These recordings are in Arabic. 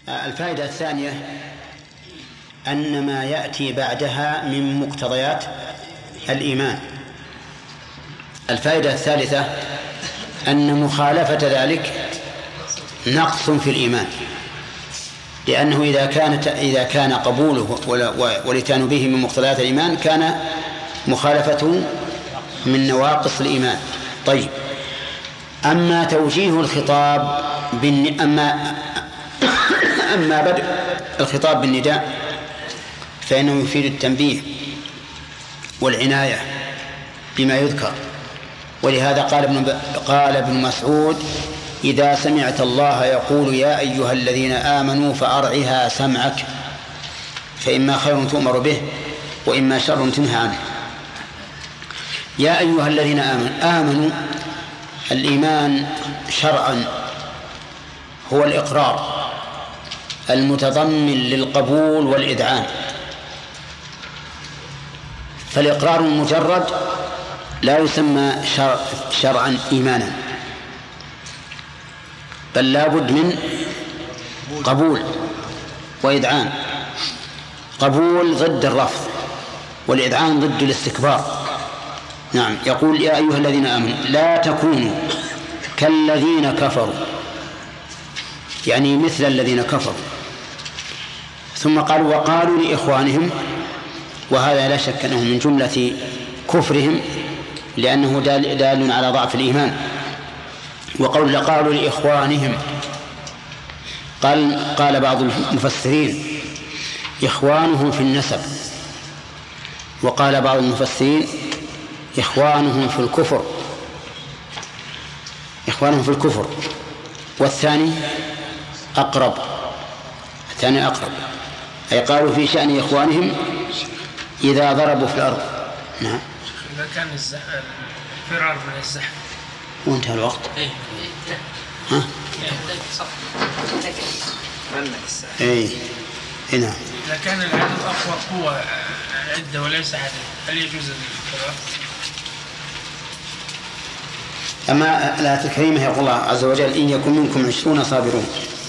الفائدة الثانية أن ما يأتي بعدها من مقتضيات الإيمان. الفائدة الثالثة أن مخالفة ذلك نقص في الإيمان، لأنه إذا كان قبوله والإتيان به من مقتضيات الإيمان كان مخالفته من نواقص الإيمان. طيب، أما توجيه الخطاب أما بدء الخطاب بالنداء فإنه يفيد التنبيه والعناية بما يذكر، ولهذا قال ابن مسعود: إذا سمعت الله يقول يا أيها الذين آمنوا فأرعها سمعك، فإما خير تؤمر به وإما شر تنهى عنه. يا أيها الذين آمنوا، الإيمان شرعا هو الإقرار المتضمن للقبول والإذعان، فالإقرار المجرد لا يسمى شرعا إيمانا، بل لا بد من قبول وإذعان. قبول ضد الرفض، والإذعان ضد الاستكبار. نعم، يقول: يا أيها الذين آمنوا لا تكونوا كالذين كفروا، يعني مثل الذين كفروا. ثم قالوا: وقالوا لإخوانهم، وهذا لا شك أنه من جملة كفرهم، لأنه دال على ضعف الإيمان. قالوا لإخوانهم، قال بعض المفسرين: إخوانهم في النسب، وقال بعض المفسرين: إخوانهم في الكفر، إخوانهم في الكفر. والثاني أقرب، أي قالوا في شأن إخوانهم إذا ضربوا في الأرض. نعم، إذا كان الفرار من الزحف وانتهى الوقت. ها؟ نعم. إذا كان العدد أقوى قوة عدة وليس عدد، هل يجوز الفرار؟ أما الآية الكريمة يقول الله عز وجل: إن يكن منكم 20 صابرون.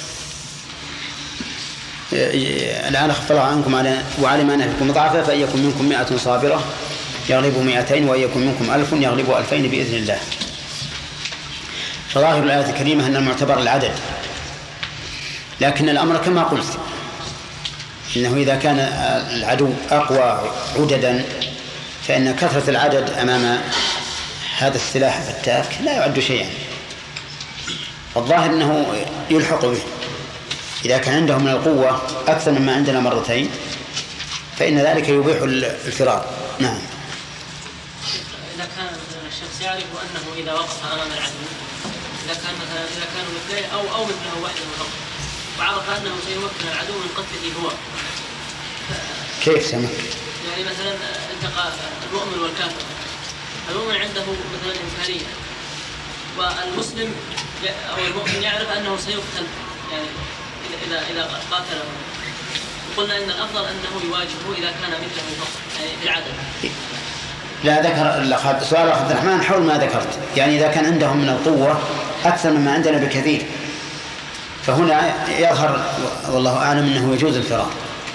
الآن خفف الله عنكم وعلم أن فيكم ضعفا، فإن يكن منكم 100 صابرة يغلبوا 200، وإن يكن منكم 1000 يغلبوا 2000 بإذن الله. فظاهر الآية الكريمة أن المعتبر العدد، لكن الأمر كما قلت، إنه إذا كان العدو أقوى عددا فإن كثرة العدد أمام هذا السلاح الفتاك لا يعد شيئا. الظاهر أنه يلحق به إذا كان عندهم من القوة أكثر مما عندنا مرتين، فإن ذلك يبيح الفرار. نعم. إذا كان الشخص يعرف أنه إذا وقف أمام العدو، إذا كانوا مثله أو مثله وحده فقط، وعرف أنه سيمكن العدو من قتله هو، كيف سمك؟ يعني مثلا التقى المؤمن والكافر، المؤمن عنده مثلا إمكانية، والمسلم أو المؤمن يعرف أنه سيقتل، يعني إذا قاتله، وقلنا إن الأفضل أنه يواجهه إذا كان مثله فقط، يعني في العدد. لا، ذكر سؤال عبد الرحمن حول ما ذكرت، يعني إذا كان عندهم من القوة أكثر مما عندنا بكثير، فهنا يظهر والله أعلم أنه يجوز الفرار.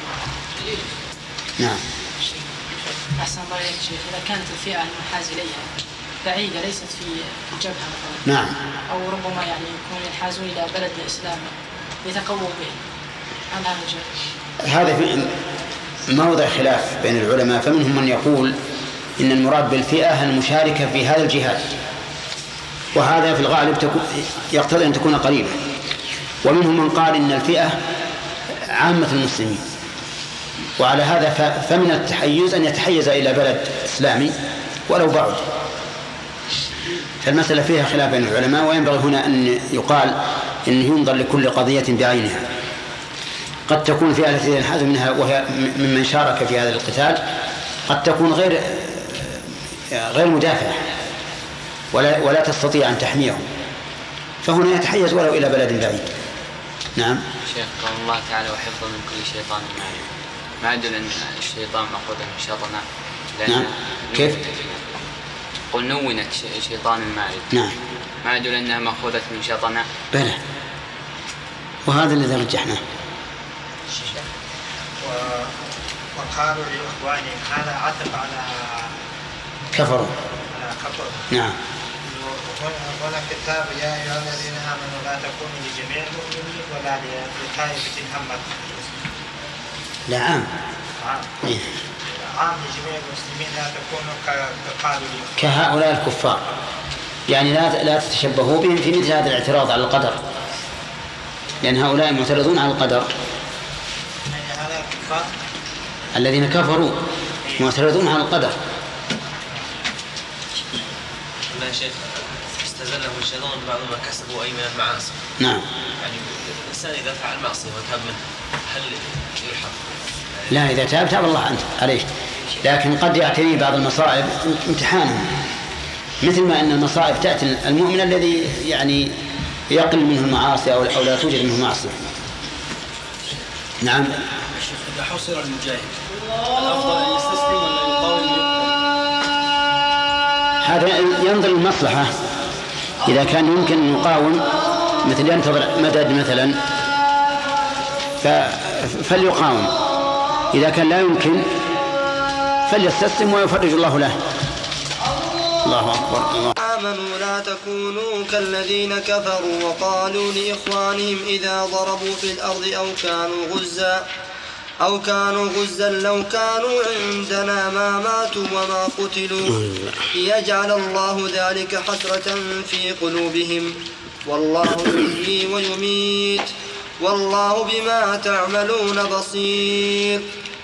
نعم. أحسن الله إليك شيخ، إذا كانت الفئة المنحاز إليها بعيدة ليست في الجبهة مثلا، نعم، أو ربما يعني يكونوا ينحازون إلى بلد الإسلام يتقووا به، هل هذا جائز؟ هذا في موضع خلاف بين العلماء، فمنهم من يقول إن المراد بالفئة المشاركة في هذا الجهاد، وهذا في الغالب يقتضي أن تكون قريبة. ومنهم من قال إن الفئة عامة المسلمين، وعلى هذا فمن التحيز أن يتحيز إلى بلد إسلامي ولو بعد. فالمسألة فيها خلاف بين العلماء، وينبغي هنا أن يقال إن ينظر لكل قضية بعينها. قد تكون فئة التي ينحاز منها وهي ممن شارك في هذا القتال قد تكون غير مدافعة ولا تستطيع أن تحميهم، فهنا يتحيز ولو إلى بلد بعيد. نعم. شيخ، قال الله تعالى: وحفظا من كل شيطان مارد، ما يدل أن الشيطان مأخوذ من شيطنة؟ نعم. كيف؟ قل نونت شيطان المارد. نعم. ما يدل أنها مأخوذة من شيطنة؟ بلى، وهذا الذي رجحناه. وقالوا لإخوانهم هذا عطف على كفروا. نعم. هنا كتاب يا أيها الذين آمنوا لا تكونوا لجميع المؤمنين ولا لطائفة همت. لا عام. عام لجميع المسلمين لا تكونوا كقالوا كهؤلاء الكفار، يعني لا تتشبهوا بهم في مثل هذا الاعتراض على القدر، لأن هؤلاء معترضون على القدر. يعني هذا الكفار الذين كفروا معترضون على القدر. يا شيخ استزلهم الشيطان بعض ما كسبوا أي من المعاصي. نعم. يعني الإنسان إذا فعل معصية وتاب منه هل يلحق؟ لا، إذا تاب الله عنه عليه، لكن قد يعتري بعض المصائب امتحانا، مثل ما أن المصائب تأتي المؤمن الذي يعني يقل منه المعاصي أو لا توجد منه معصية. نعم. إذا حصر المجاهد الأفضل أن يستسلم ولا يقاوم؟ هذا ينظر المصلحة. إذا كان يمكن أن يقاوم مثل ينتظر مدد مثلا فليقاوم، إذا كان لا يمكن فليستسلم ويفرج الله له. الله أكبر. الله. آمنوا لا تكونوا كالذين كفروا وقالوا لإخوانهم إذا ضربوا في الأرض أو كانوا غزا لو كانوا عندنا ما ماتوا وما قتلوا ليجعل الله ذلك حسرة في قلوبهم والله يحيي ويميت والله بما تعملون بصير.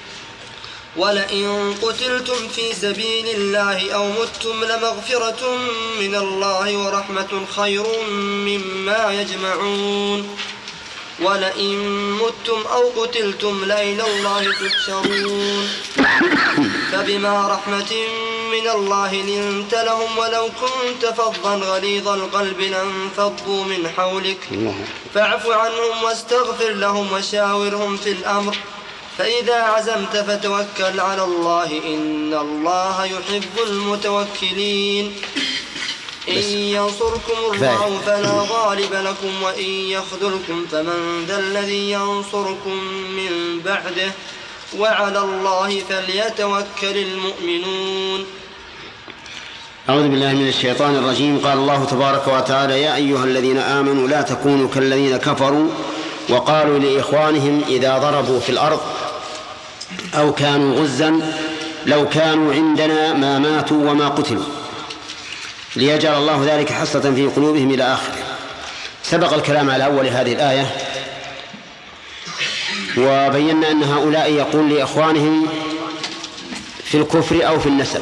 ولئن قتلتم في سبيل الله أو متم لمغفرة من الله ورحمة خير مما يجمعون. ولئن متم أو قتلتم لإلى الله تحشرون. فبما رحمة من الله لنت لهم ولو كنت فظا غليظ القلب لانفضوا من حولك فاعف عنهم واستغفر لهم وشاورهم في الأمر فإذا عزمت فتوكل على الله إن الله يحب المتوكلين. إن ينصركم الله فلا غالب لكم وإن يخذلكم فمن ذا الذي ينصركم من بعده وعلى الله فليتوكل المؤمنون. أعوذ بالله من الشيطان الرجيم. قال الله تبارك وتعالى: يا أيها الذين آمنوا لا تكونوا كالذين كفروا وقالوا لإخوانهم إذا ضربوا في الأرض أو كانوا غزا لو كانوا عندنا ما ماتوا وما قتلوا ليجعل الله ذلك حسرة في قلوبهم إلى آخره. سبق الكلام على أول هذه الآية وبينا أن هؤلاء يقول لإخوانهم في الكفر أو في النسب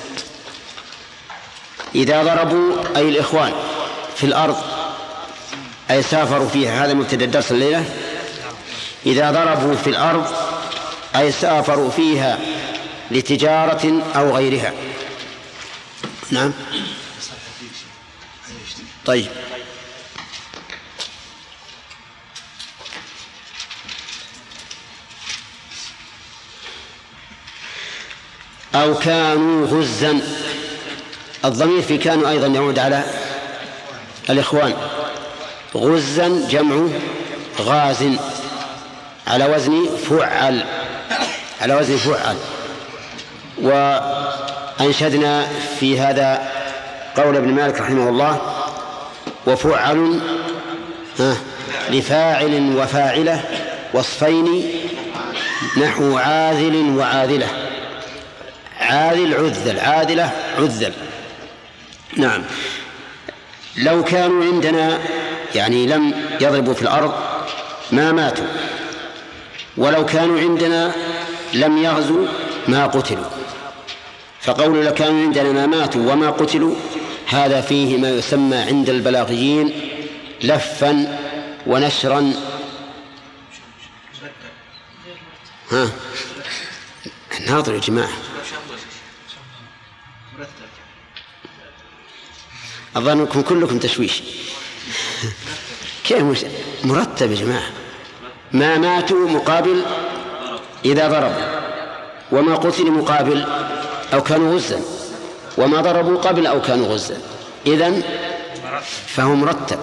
إذا ضربوا أي الإخوان في الأرض أي سافروا فيها، هذا مبتدأ الدرس الليلة. إذا ضربوا في الأرض أي سافروا فيها لتجارة أو غيرها. نعم. طيب. أو كانوا غزا، الضمير في كانوا أيضا يعود على الإخوان. غزا جمع غاز على وزن فعل، على وزن فعل. وأنشدنا في هذا قول ابن مالك رحمه الله: وفعل لفاعل وفاعلة وصفين نحو عاذل وعاذلة. عاذل عذل، عاذلة عذل. نعم. لو كانوا عندنا يعني لم يضربوا في الأرض ما ماتوا، ولو كانوا عندنا لم يغزوا ما قتلوا. فقول لو كانوا عندنا ما ماتوا وما قتلوا هذا فيه ما يسمى عند البلاغيين لفا ونشرا. ناظروا يا جماعة، أظنكم كلكم تشويش. كيف مرتب يا جماعة؟ ما ماتوا مقابل إذا ضربوا، وما قتلوا مقابل أو كانوا غزا، وما ضربوا قبل أو كانوا غزا. إذن فهو مرتب.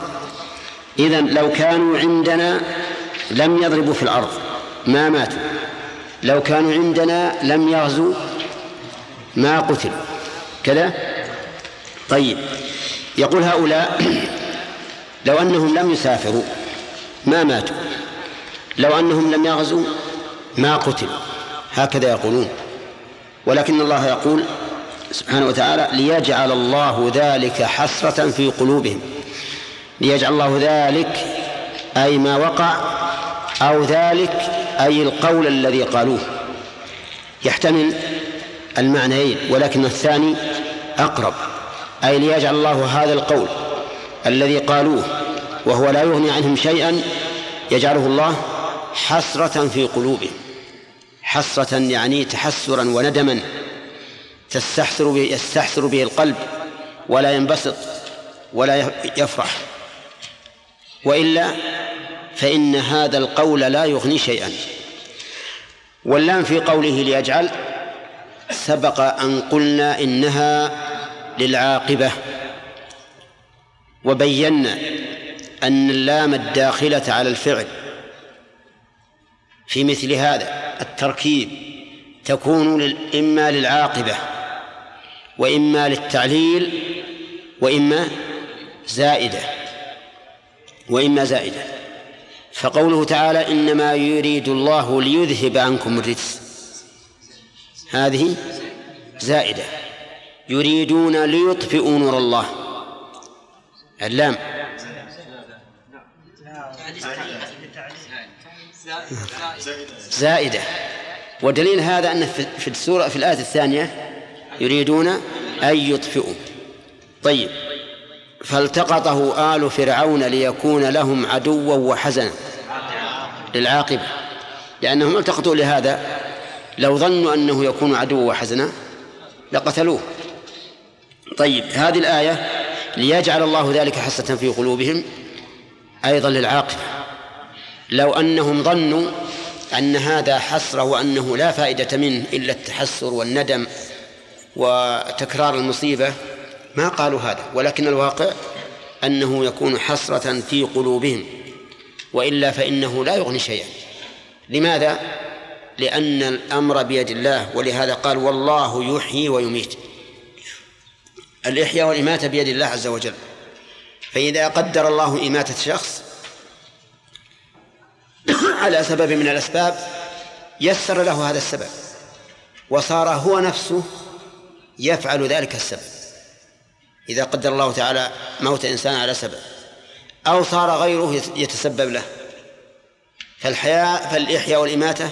إذن لو كانوا عندنا لم يضربوا في الأرض ما ماتوا، لو كانوا عندنا لم يغزوا ما قتلوا كذا. طيب يقول هؤلاء لو أنهم لم يسافروا ما ماتوا، لو أنهم لم يغزوا ما قتلوا، هكذا يقولون. ولكن الله يقول سبحانه وتعالى ليجعل الله ذلك حسرة في قلوبهم. ليجعل الله ذلك أي ما وقع، أو ذلك أي القول الذي قالوه، يحتمل المعنيين ولكن الثاني أقرب، أي ليجعل الله هذا القول الذي قالوه وهو لا يغني عنهم شيئا يجعله الله حسرة في قلوبهم. حسرة يعني تحسرا وندما يستحسر به القلب ولا ينبسط ولا يفرح، وإلا فإن هذا القول لا يغني شيئا. واللام في قوله ليجعل سبق أن قلنا إنها للعاقبة، وبينا أن اللام الداخلة على الفعل في مثل هذا التركيب تكون إما للعاقبة وإما للتعليل وإما زائدة. فقوله تعالى إنما يريد الله ليذهب عنكم الرجس، هذه زائدة. يريدون ليطفئوا نور الله، اللام زائدة. ودليل هذا أن في السورة في الآية الثانية يريدون أن يطفئوا. طيب فالتقطه آل فرعون ليكون لهم عدوا وحزنا للعاقبة، لأنهم التقطوا لهذا، لو ظنوا أنه يكون عدوا وحزنا لقتلوه. طيب هذه الآية ليجعل الله ذلك حسرة في قلوبهم أيضا للعاقبة. لو أنهم ظنوا أن هذا حسرة وأنه لا فائدة منه إلا التحسر والندم وتكرار المصيبة ما قالوا هذا، ولكن الواقع أنه يكون حسرة في قلوبهم، وإلا فإنه لا يغني شيئا. لماذا؟ لأن الأمر بيد الله، ولهذا قال والله يحيي ويميت. الإحياء والإماتة بيد الله عز وجل، فإذا قدر الله إماتة شخص على سبب من الأسباب يسر له هذا السبب وصار هو نفسه يفعل ذلك السبب. إذا قدر الله تعالى موت إنسان على سبب أو صار غيره يتسبب له، فالإحياء والإماتة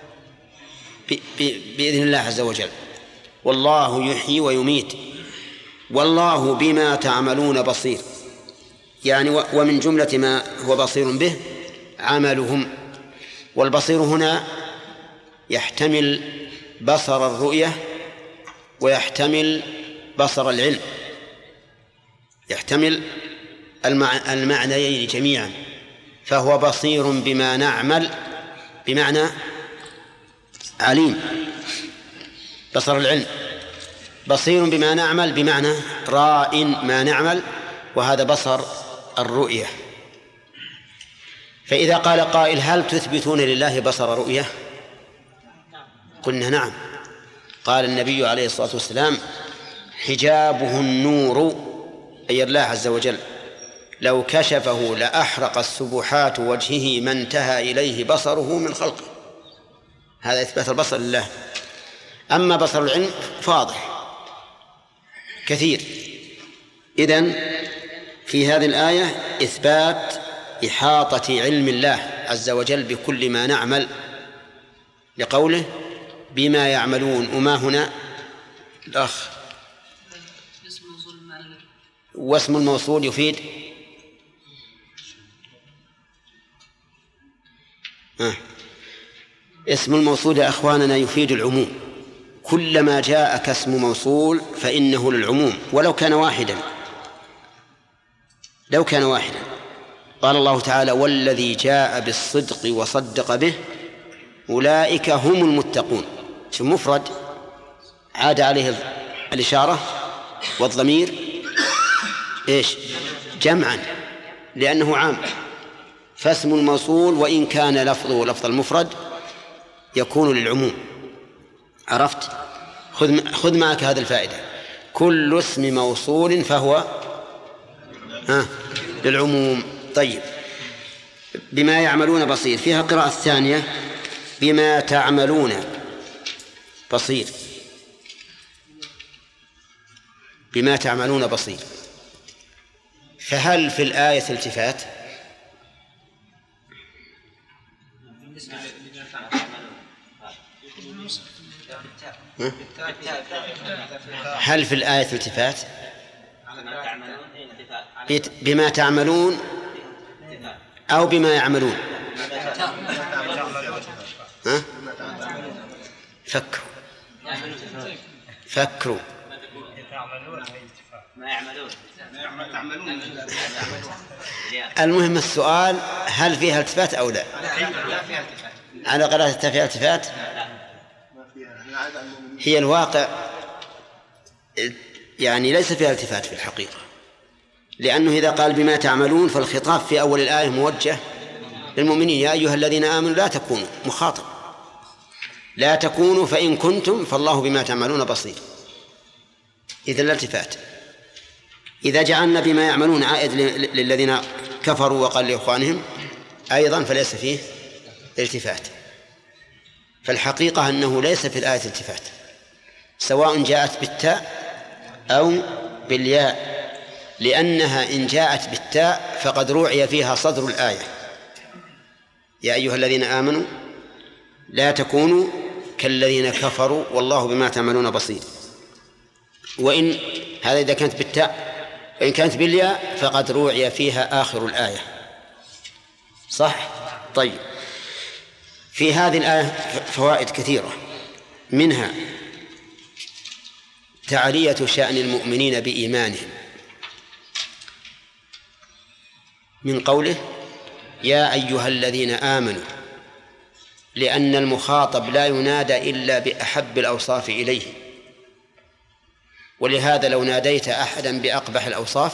بإذن الله عز وجل. والله يحيي ويميت والله بما تعملون بصير، يعني ومن جملة ما هو بصير به عملهم. والبصير هنا يحتمل بصر الرؤية ويحتمل بصر العلم، يحتمل المعنيين جميعا. فهو بصير بما نعمل بمعنى عليم، بصر العلم. بصير بما نعمل بمعنى راء ما نعمل، وهذا بصر الرؤية. فإذا قال قائل هل تثبتون لله بصر رؤية؟ قلنا نعم. قال النبي عليه الصلاة والسلام حجابه النور، أي الله عز وجل، لو كشفه لأحرق السبحات وجهه ما انتهى إليه بصره من خلقه. هذا إثبات البصر لله. أما بصر العلم فاضح كثير. إذن في هذه الآية إثبات إحاطة علم الله عز وجل بكل ما نعمل، لقوله بما يعملون. وما هنا الأخ واسم الموصول يفيد اسم الموصول يا أخواننا يفيد العموم. كلما جاء كاسم موصول فإنه للعموم ولو كان واحدا. لو كان واحدا قال الله تعالى والذي جاء بالصدق وصدق به أولئك هم المتقون. في مفرد عاد عليه الإشارة والضمير إيش؟ جمعا، لأنه عام. فاسم الموصول وإن كان لفظه لفظ المفرد يكون للعموم. عرفت؟ خذ معك هذه الفائدة. كل اسم موصول فهو للعموم. طيب، بما يعملون بصير. فيها قراءة ثانية بما تعملون بصير. بما تعملون بصير. فهل في الآية التفات؟ هل في الآية التفات؟ بما تعملون أو بما يعملون؟ فكروا. المهم السؤال هل فيها التفات أو لا؟ على قراءة فيها التفات. هي الواقع يعني ليس فيها التفات في الحقيقة، لأنه إذا قال بما تعملون فالخطاب في أول الآية موجه للمؤمنين: يا أيها الذين آمنوا لا تكونوا، مخاطب، لا تكونوا فإن كنتم فالله بما تعملون بصير. إذا لا التفات. إذا جعلنا بما يعملون عائد للذين كفروا وقال لإخوانهم أيضا فليس فيه التفات. فالحقيقة أنه ليس في الآية التفات، سواء جاءت بالتاء أو بالياء، لأنها إن جاءت بالتاء فقد روعي فيها صدر الآية: يا أيها الذين آمنوا لا تكونوا كالذين كفروا والله بما تعملون بصير. وإن هذا إذا كانت بالتاء، وإن كانت بالياء فقد روعي فيها آخر الآية. صح؟ طيب، في هذه الآية فوائد كثيرة، منها تعلية شأن المؤمنين بإيمانهم من قوله يا أيها الذين آمنوا، لأن المخاطب لا ينادى إلا بأحب الأوصاف إليه، ولهذا لو ناديت أحدا بأقبح الأوصاف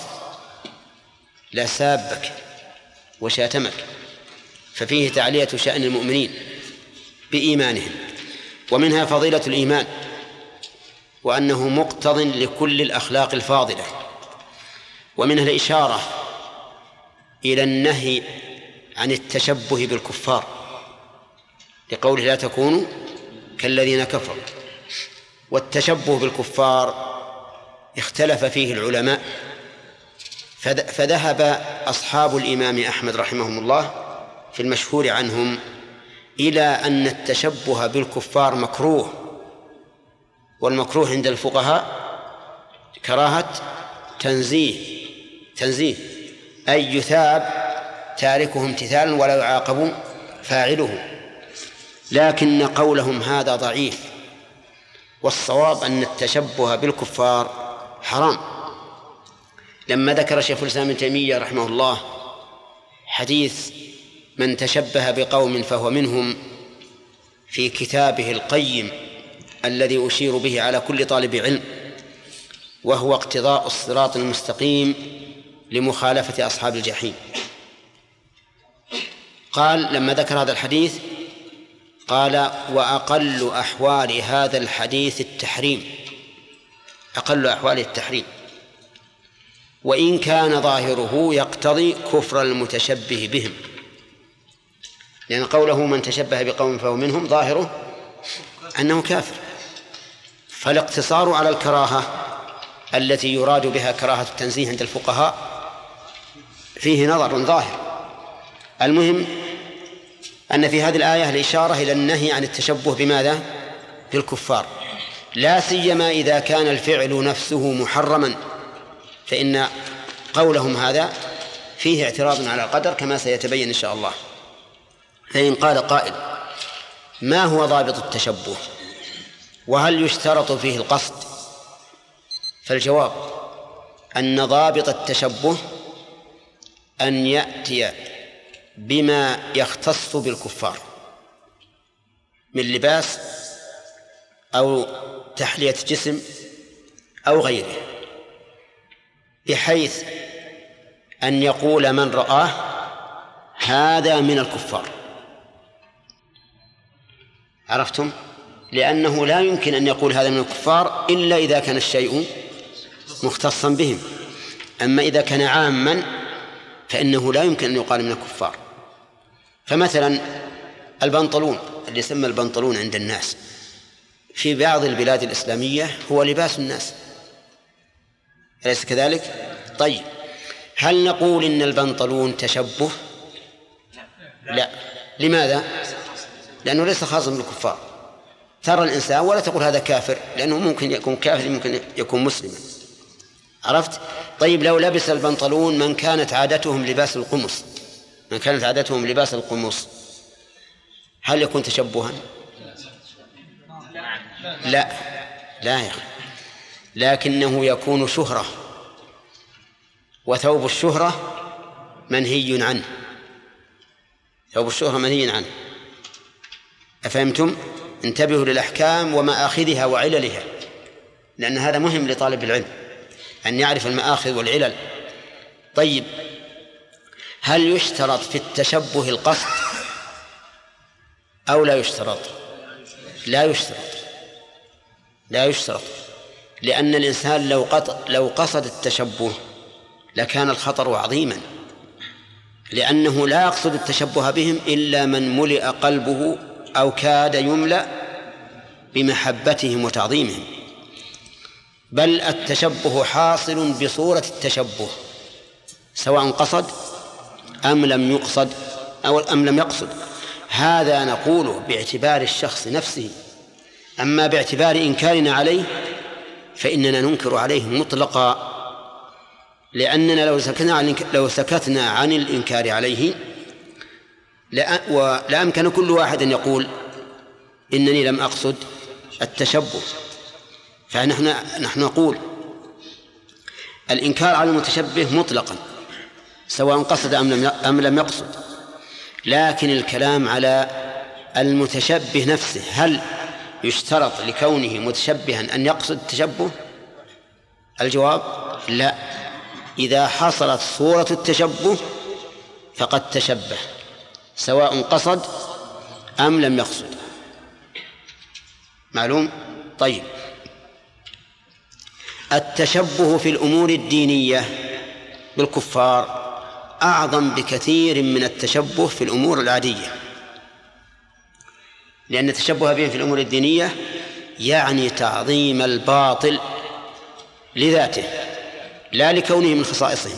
لسابك وشاتمك. ففيه تعلية شأن المؤمنين بإيمانهم. ومنها فضيلة الإيمان، وأنه مقتض لكل الأخلاق الفاضلة. ومنها الإشارة إلى النهي عن التشبه بالكفار، لقوله لا تكونوا كالذين كفروا. والتشبه بالكفار اختلف فيه العلماء، فذهب أصحاب الإمام أحمد رحمهم الله في المشهور عنهم إلى أن التشبه بالكفار مكروه، والمكروه عند الفقهاء كراهة تنزيه، أي يثاب تاركه امتثالا ولا يعاقب فاعله. لكن قولهم هذا ضعيف، والصواب أن التشبه بالكفار حرام. لما ذكر شيخ الإسلام ابن تيمية رحمه الله حديث من تشبه بقوم فهو منهم في كتابه القيم الذي أشير به على كل طالب علم، وهو اقتضاء الصراط المستقيم لمخالفة أصحاب الجحيم، قال لما ذكر هذا الحديث قال وأقل أحوال هذا الحديث التحريم، أقل أحوال التحريم، وإن كان ظاهره يقتضي كفر المتشبه بهم، لأن قوله من تشبه بقوم فهو منهم ظاهره أنه كافر. فالاقتصار على الكراهة التي يراد بها كراهة التنزيه عند الفقهاء فيه نظر ظاهر. المهم أن في هذه الآية الإشارة إلى النهي عن التشبه بماذا؟ بالكفار، لا سيما إذا كان الفعل نفسه محرما، فإن قولهم هذا فيه اعتراض على القدر كما سيتبين إن شاء الله. فإن قال قائل ما هو ضابط التشبه وهل يشترط فيه القصد؟ فالجواب أن ضابط التشبه أن يأتي بما يختص بالكفار من لباس أو تحلية جسم أو غيره، بحيث أن يقول من رآه هذا من الكفار. عرفتم؟ لأنه لا يمكن أن يقول هذا من الكفار إلا إذا كان الشيء مختصا بهم. أما إذا كان عاما فإنه لا يمكن أن يقال من الكفار. فمثلا البنطلون اللي يسمى البنطلون عند الناس في بعض البلاد الإسلامية هو لباس الناس، أليس كذلك؟ طيب، هل نقول إن البنطلون تشبه؟ لا. لماذا؟ لأنه ليس خاصا بالكفار. ترى الإنسان ولا تقول هذا كافر، لأنه ممكن يكون كافر ممكن يكون مسلما. عرفت؟ طيب، لو لبس البنطلون من كانت عادتهم لباس القمص، من كانت عادتهم لباس القمص، هل يكون تشبها؟ لا يا أخي، لكنه يكون شهرة، وثوب الشهرة منهي عنه. ثوب الشهرة منهي عنه. أفهمتم؟ انتبهوا للأحكام ومآخذها وعللها، لأن هذا مهم لطالب العلم أن يعرف المآخذ والعلل. طيب، هل يشترط في التشبه القصد أو لا يشترط؟ لا يشترط، لأن الإنسان لو قصد التشبه لكان الخطر عظيما، لأنه لا يقصد التشبه بهم إلا من ملئ قلبه أو كاد يملأ بمحبتهم وتعظيمهم. بل التشبه حاصل بصورة التشبه سواء قصد أم لم يقصد أو أم لم يقصد. هذا نقوله باعتبار الشخص نفسه. أما باعتبار إنكارنا عليه فإننا ننكر عليه مطلقا، لأننا لو سكتنا عن الإنكار عليه لا أمكن كل واحد أن يقول إنني لم أقصد التشبه. فنحن نقول الإنكار على المتشبه مطلقا سواء قصد أم لم يقصد، لكن الكلام على المتشبه نفسه، هل يشترط لكونه متشبها أن يقصد التشبه؟ الجواب لا. إذا حصلت صورة التشبه فقد تشبه سواء قصد أم لم يقصد. معلوم؟ طيب، التشبه في الأمور الدينية بالكفار أعظم بكثير من التشبه في الأمور العادية، لأن التشبه بهم في الأمور الدينية يعني تعظيم الباطل لذاته لا لكونه من خصائصهم.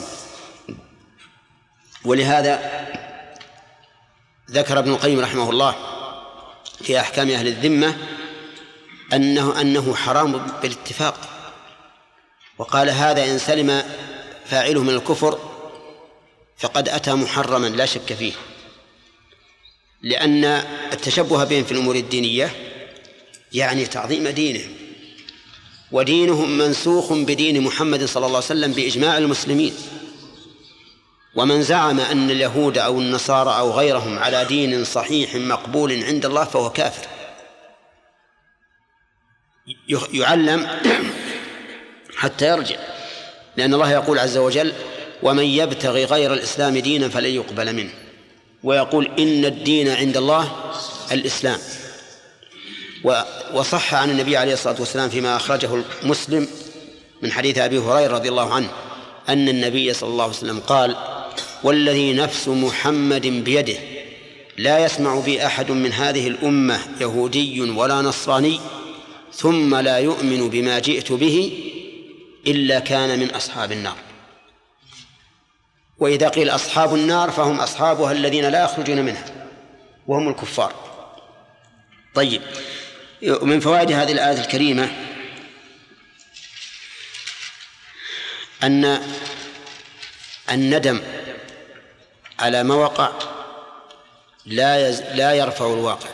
ولهذا ذكر ابن القيم رحمه الله في أحكام أهل الذمة أنه حرام بالاتفاق، وقال هذا إن سلم فاعله من الكفر فقد أتى محرما لا شك فيه، لأن التشبه بهم في الأمور الدينية يعني تعظيم دينهم، ودينهم منسوخ بدين محمد صلى الله عليه وسلم بإجماع المسلمين. ومن زعم أن اليهود أو النصارى أو غيرهم على دين صحيح مقبول عند الله فهو كافر، يعلم حتى يرجع، لأن الله يقول عز وجل ومن يبتغي غير الإسلام دينا فلن يقبل منه، ويقول إن الدين عند الله الإسلام. وصح عن النبي عليه الصلاة والسلام فيما أخرجه مسلم من حديث أبي هريرة رضي الله عنه أن النبي صلى الله عليه وسلم قال والذي نفس محمد بيده لا يسمع بي أحد من هذه الأمة يهودي ولا نصراني ثم لا يؤمن بما جئت به إلا كان من أصحاب النار. وإذا قيل أصحاب النار فهم أصحابها الذين لا يخرجون منها وهم الكفار. طيب، من فوائد هذه الآية الكريمة أن الندم على ما وقع لا يرفع الواقع،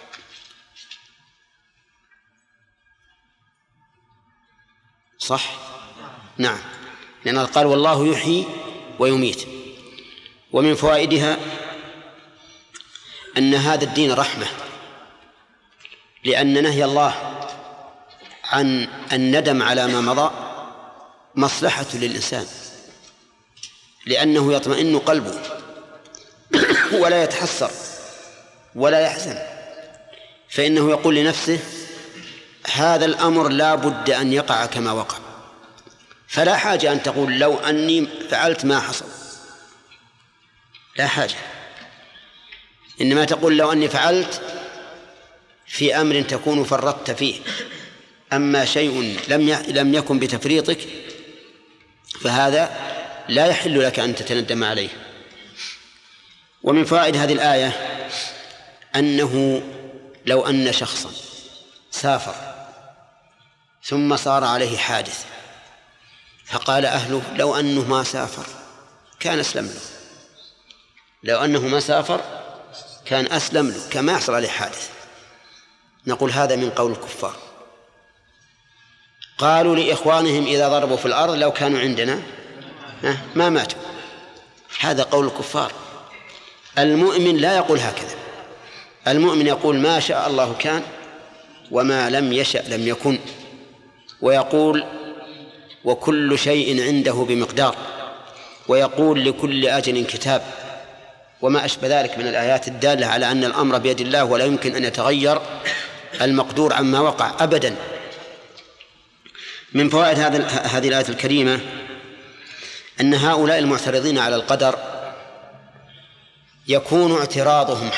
صح؟ نعم، لأن قال والله يحيي ويميت. ومن فوائدها أن هذا الدين رحمة، لأن نهي الله عن الندم على ما مضى مصلحة للإنسان، لأنه يطمئن قلبه ولا يتحسر ولا يحزن. فإنه يقول لنفسه هذا الأمر لا بد أن يقع كما وقع، فلا حاجة أن تقول لو أني فعلت ما حصل، لا حاجة، إنما تقول لو أني فعلت في أمر تكون فرطت فيه. أما شيء لم يكن بتفريطك فهذا لا يحل لك أن تتندم عليه. ومن فوائد هذه الآية أنه لو أن شخصا سافر ثم صار عليه حادث فقال أهله لو أنه ما سافر كان أسلم له، لو أنه ما سافر كان أسلم له كما يحصل عليه حادث، نقول هذا من قول الكفار. قالوا لإخوانهم إذا ضربوا في الأرض لو كانوا عندنا ما ماتوا، هذا قول الكفار. المؤمن لا يقول هكذا، المؤمن يقول ما شاء الله كان وما لم يشأ لم يكن، ويقول وكل شيء عنده بمقدار، ويقول لكل أجل كتاب، وما أشبه ذلك من الآيات الدالة على أن الأمر بيد الله ولا يمكن أن يتغير المقدور عما وقع أبدا. من فوائد هذه الآية الكريمة أن هؤلاء المعترضين على القدر يكون اعتراضهم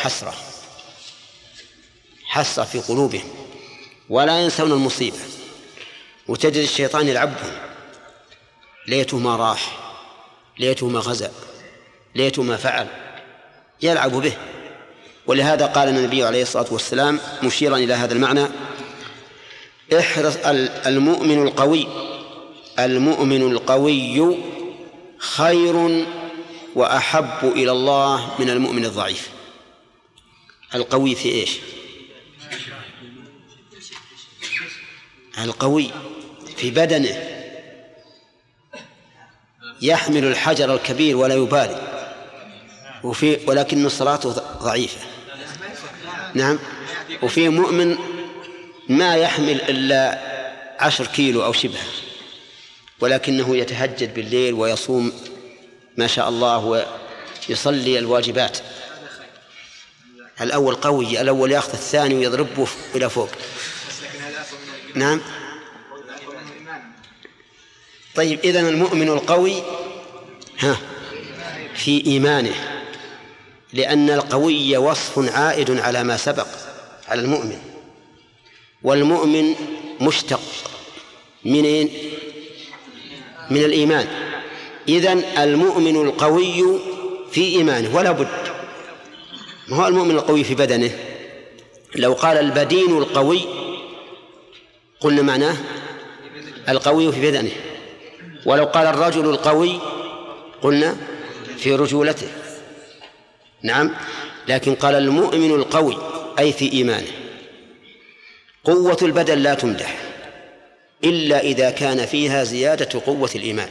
حسرة في قلوبهم ولا ينسون المصيبة، وتجد الشيطان يلعبهم، ليته ما راح، ليته ما غزا، ليته ما فعل، يلعب به. ولهذا قال النبي عليه الصلاة والسلام مشيرا إلى هذا المعنى احرص المؤمن القوي خير وأحب إلى الله من المؤمن الضعيف. القوي في إيش؟ القوي في بدنه، يحمل الحجر الكبير ولا يبالي، ولكن صلاته ضعيفة. نعم. وفي مؤمن ما يحمل إلا 10 كيلو أو شبه، ولكنه يتهجد بالليل ويصوم ما شاء الله ويصلي الواجبات. الأول قوي، الأول يأخذ الثاني ويضربه إلى فوق. نعم. طيب إذن المؤمن القوي في إيمانه، لأن القوي وصف عائد على ما سبق على المؤمن، والمؤمن مشتق من الإيمان. إذن المؤمن القوي في إيمانه ولا بد. ما هو المؤمن القوي في بدنه؟ لو قال البدين القوي قلنا معناه القوي في بدنه، ولو قال الرجل القوي قلنا في رجولته. نعم. لكن قال المؤمن القوي أي في إيمانه. قوة البدن لا تمدح إلا إذا كان فيها زيادة قوة الإيمان،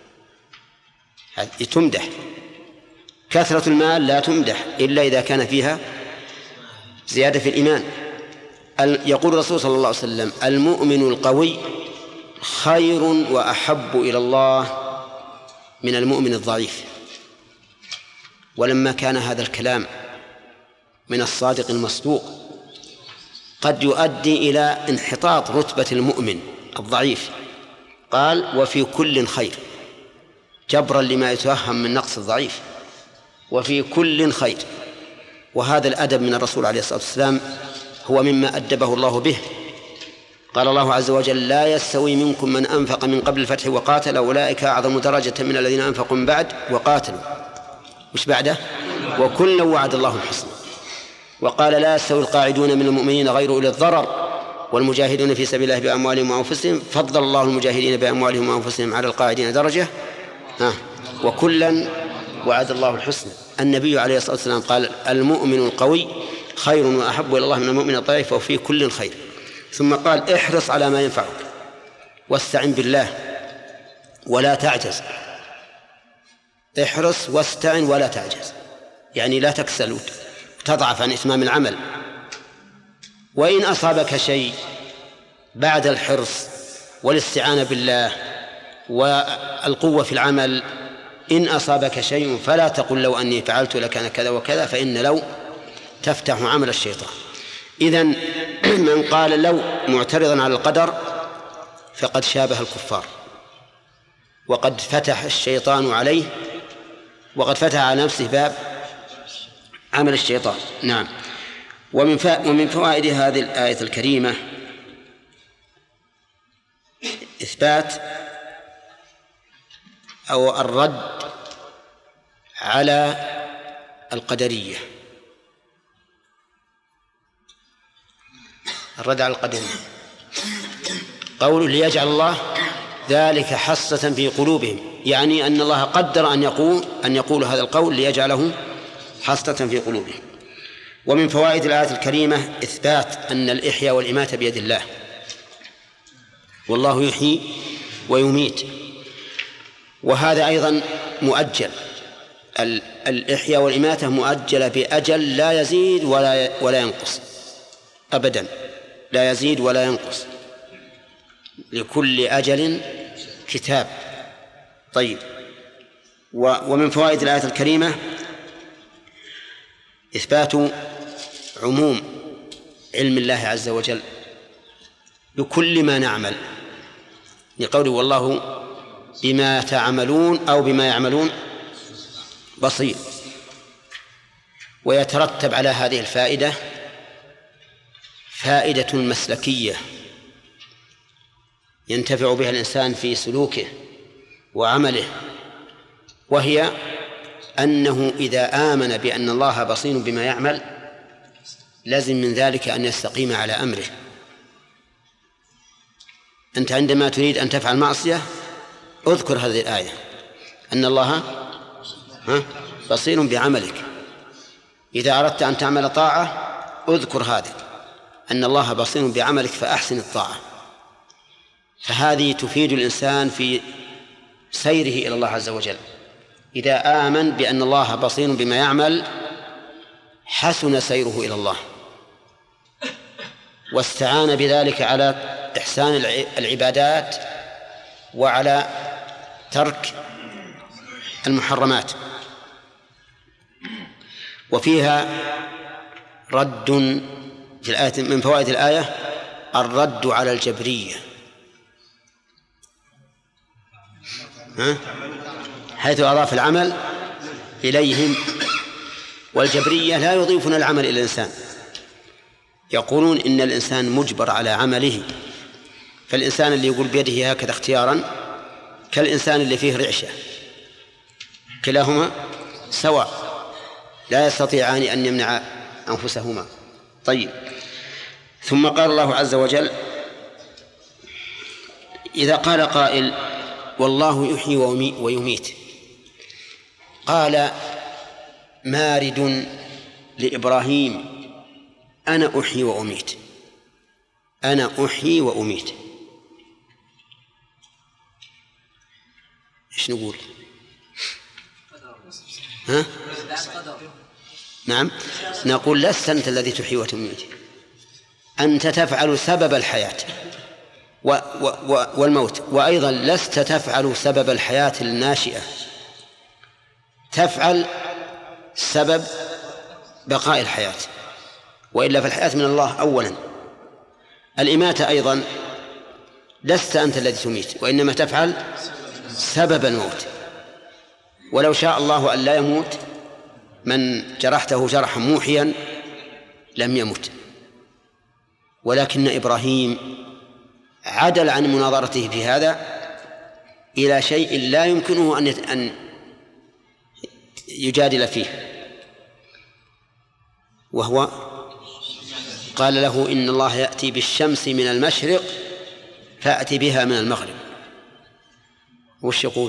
تمدح. كثرة المال لا تمدح إلا إذا كان فيها زيادة في الإيمان. يقول الرسول صلى الله عليه وسلم المؤمن القوي خير وأحب إلى الله من المؤمن الضعيف. ولما كان هذا الكلام من الصادق المصدوق قد يؤدي إلى انحطاط رتبة المؤمن الضعيف، قال وفي كل خير، جبرا لما يتوهم من نقص الضعيف، وفي كل خير. وهذا الأدب من الرسول عليه الصلاة والسلام هو مما أدبه الله به. قال الله عز وجل لا يستوي منكم من أنفق من قبل الفتح وقاتل أولئك أعظم درجة من الذين أنفقوا من بعد وقاتلوا. وش بعده؟ وكلا وعد الله الحسنى. وقال لا يستوي القاعدون من المؤمنين غير أولي الضرر والمجاهدون في سبيل الله بأموالهم وأنفسهم فضل الله المجاهدين بأموالهم وأنفسهم على القاعدين درجة وكلا وعد الله الحسنى. النبي عليه الصلاة والسلام قال المؤمن القوي خير وأحب إلى الله من المؤمن الضعيف وفي كل خير. ثم قال احرص على ما ينفعك واستعن بالله ولا تعجز. احرص واستعن ولا تعجز، يعني لا تكسل وتضعف عن إتمام العمل. وإن أصابك شيء بعد الحرص والاستعانة بالله والقوة في العمل، إن أصابك شيء فلا تقل لو أني فعلت لكان كذا وكذا، فإن لو تفتح عمل الشيطان. إذن من قال لو معترضا على القدر فقد شابه الكفار، وقد فتح الشيطان عليه، وقد فتح على نفسه باب عمل الشيطان. نعم. ومن فوائد هذه الآية الكريمة إثبات أو الرد على القدرية. الرد على القدرية قول ليجعل الله ذلك حصة في قلوبهم، يعني أن الله قدر أن يقول هذا القول ليجعله حصة في قلوبهم. ومن فوائد الآية الكريمة إثبات أن الإحياء والإماتة بيد الله، والله يحيي ويميت، وهذا أيضا مؤجل. الإحياء والإماتة مؤجلة بأجل لا يزيد ولا ينقص أبدا، لا يزيد ولا ينقص، لكل أجل كتاب. طيب. ومن فوائد الآية الكريمة إثبات عموم علم الله عز وجل بكل ما نعمل، لقوله والله بما تعملون أو بما يعملون بصير. ويترتب على هذه الفائدة فائدة مسلكية ينتفع بها الإنسان في سلوكه وعمله، وهي أنه إذا آمن بأن الله بصير بما يعمل لازم من ذلك أن يستقيم على أمره. أنت عندما تريد أن تفعل معصية اذكر هذه الآية أن الله بصير بعملك. إذا أردت أن تعمل طاعة اذكر هذا أن الله بصير بعملك فأحسن الطاعة. فهذه تفيد الإنسان في سيره إلى الله عز وجل. إذا آمن بأن الله بصير بما يعمل حسن سيره إلى الله، واستعان بذلك على إحسان العبادات وعلى ترك المحرمات. وفيها رد في الآية، من فوائد الآية الرد على الجبرية، حيث أضاف العمل إليهم. والجبرية لا يضيفون العمل إلى الإنسان، يقولون إن الإنسان مجبر على عمله. فالإنسان اللي يقول بيده هكذا اختيارا كالإنسان اللي فيه رعشة، كلاهما سواء لا يستطيعان أن يمنع أنفسهما. طيب. ثم قال الله عز وجل إذا قال قائل والله يحيي ويميت، قال مارد لإبراهيم أنا أحيي وأميت، أنا أحيي وأميت. إيش نقول؟ ها؟ نعم، نقول لست أنت الذي تحيي وتميت، أنت تفعل سبب الحياة والموت، وأيضا لست تفعل سبب الحياة الناشئة، تفعل سبب بقاء الحياة، وإلا فالحياة من الله أولا. الإماتة أيضا لست أنت الذي تميت، وإنما تفعل سبب الموت. ولو شاء الله أن لا يموت من جرحته جرحا موحيا لم يمت، ولكن إبراهيم عدل عن مناظرته في هذا إلى شيء لا يمكنه أن يجادل فيه، وهو قال له إن الله يأتي بالشمس من المشرق فأتي بها من المغرب. وش يقول؟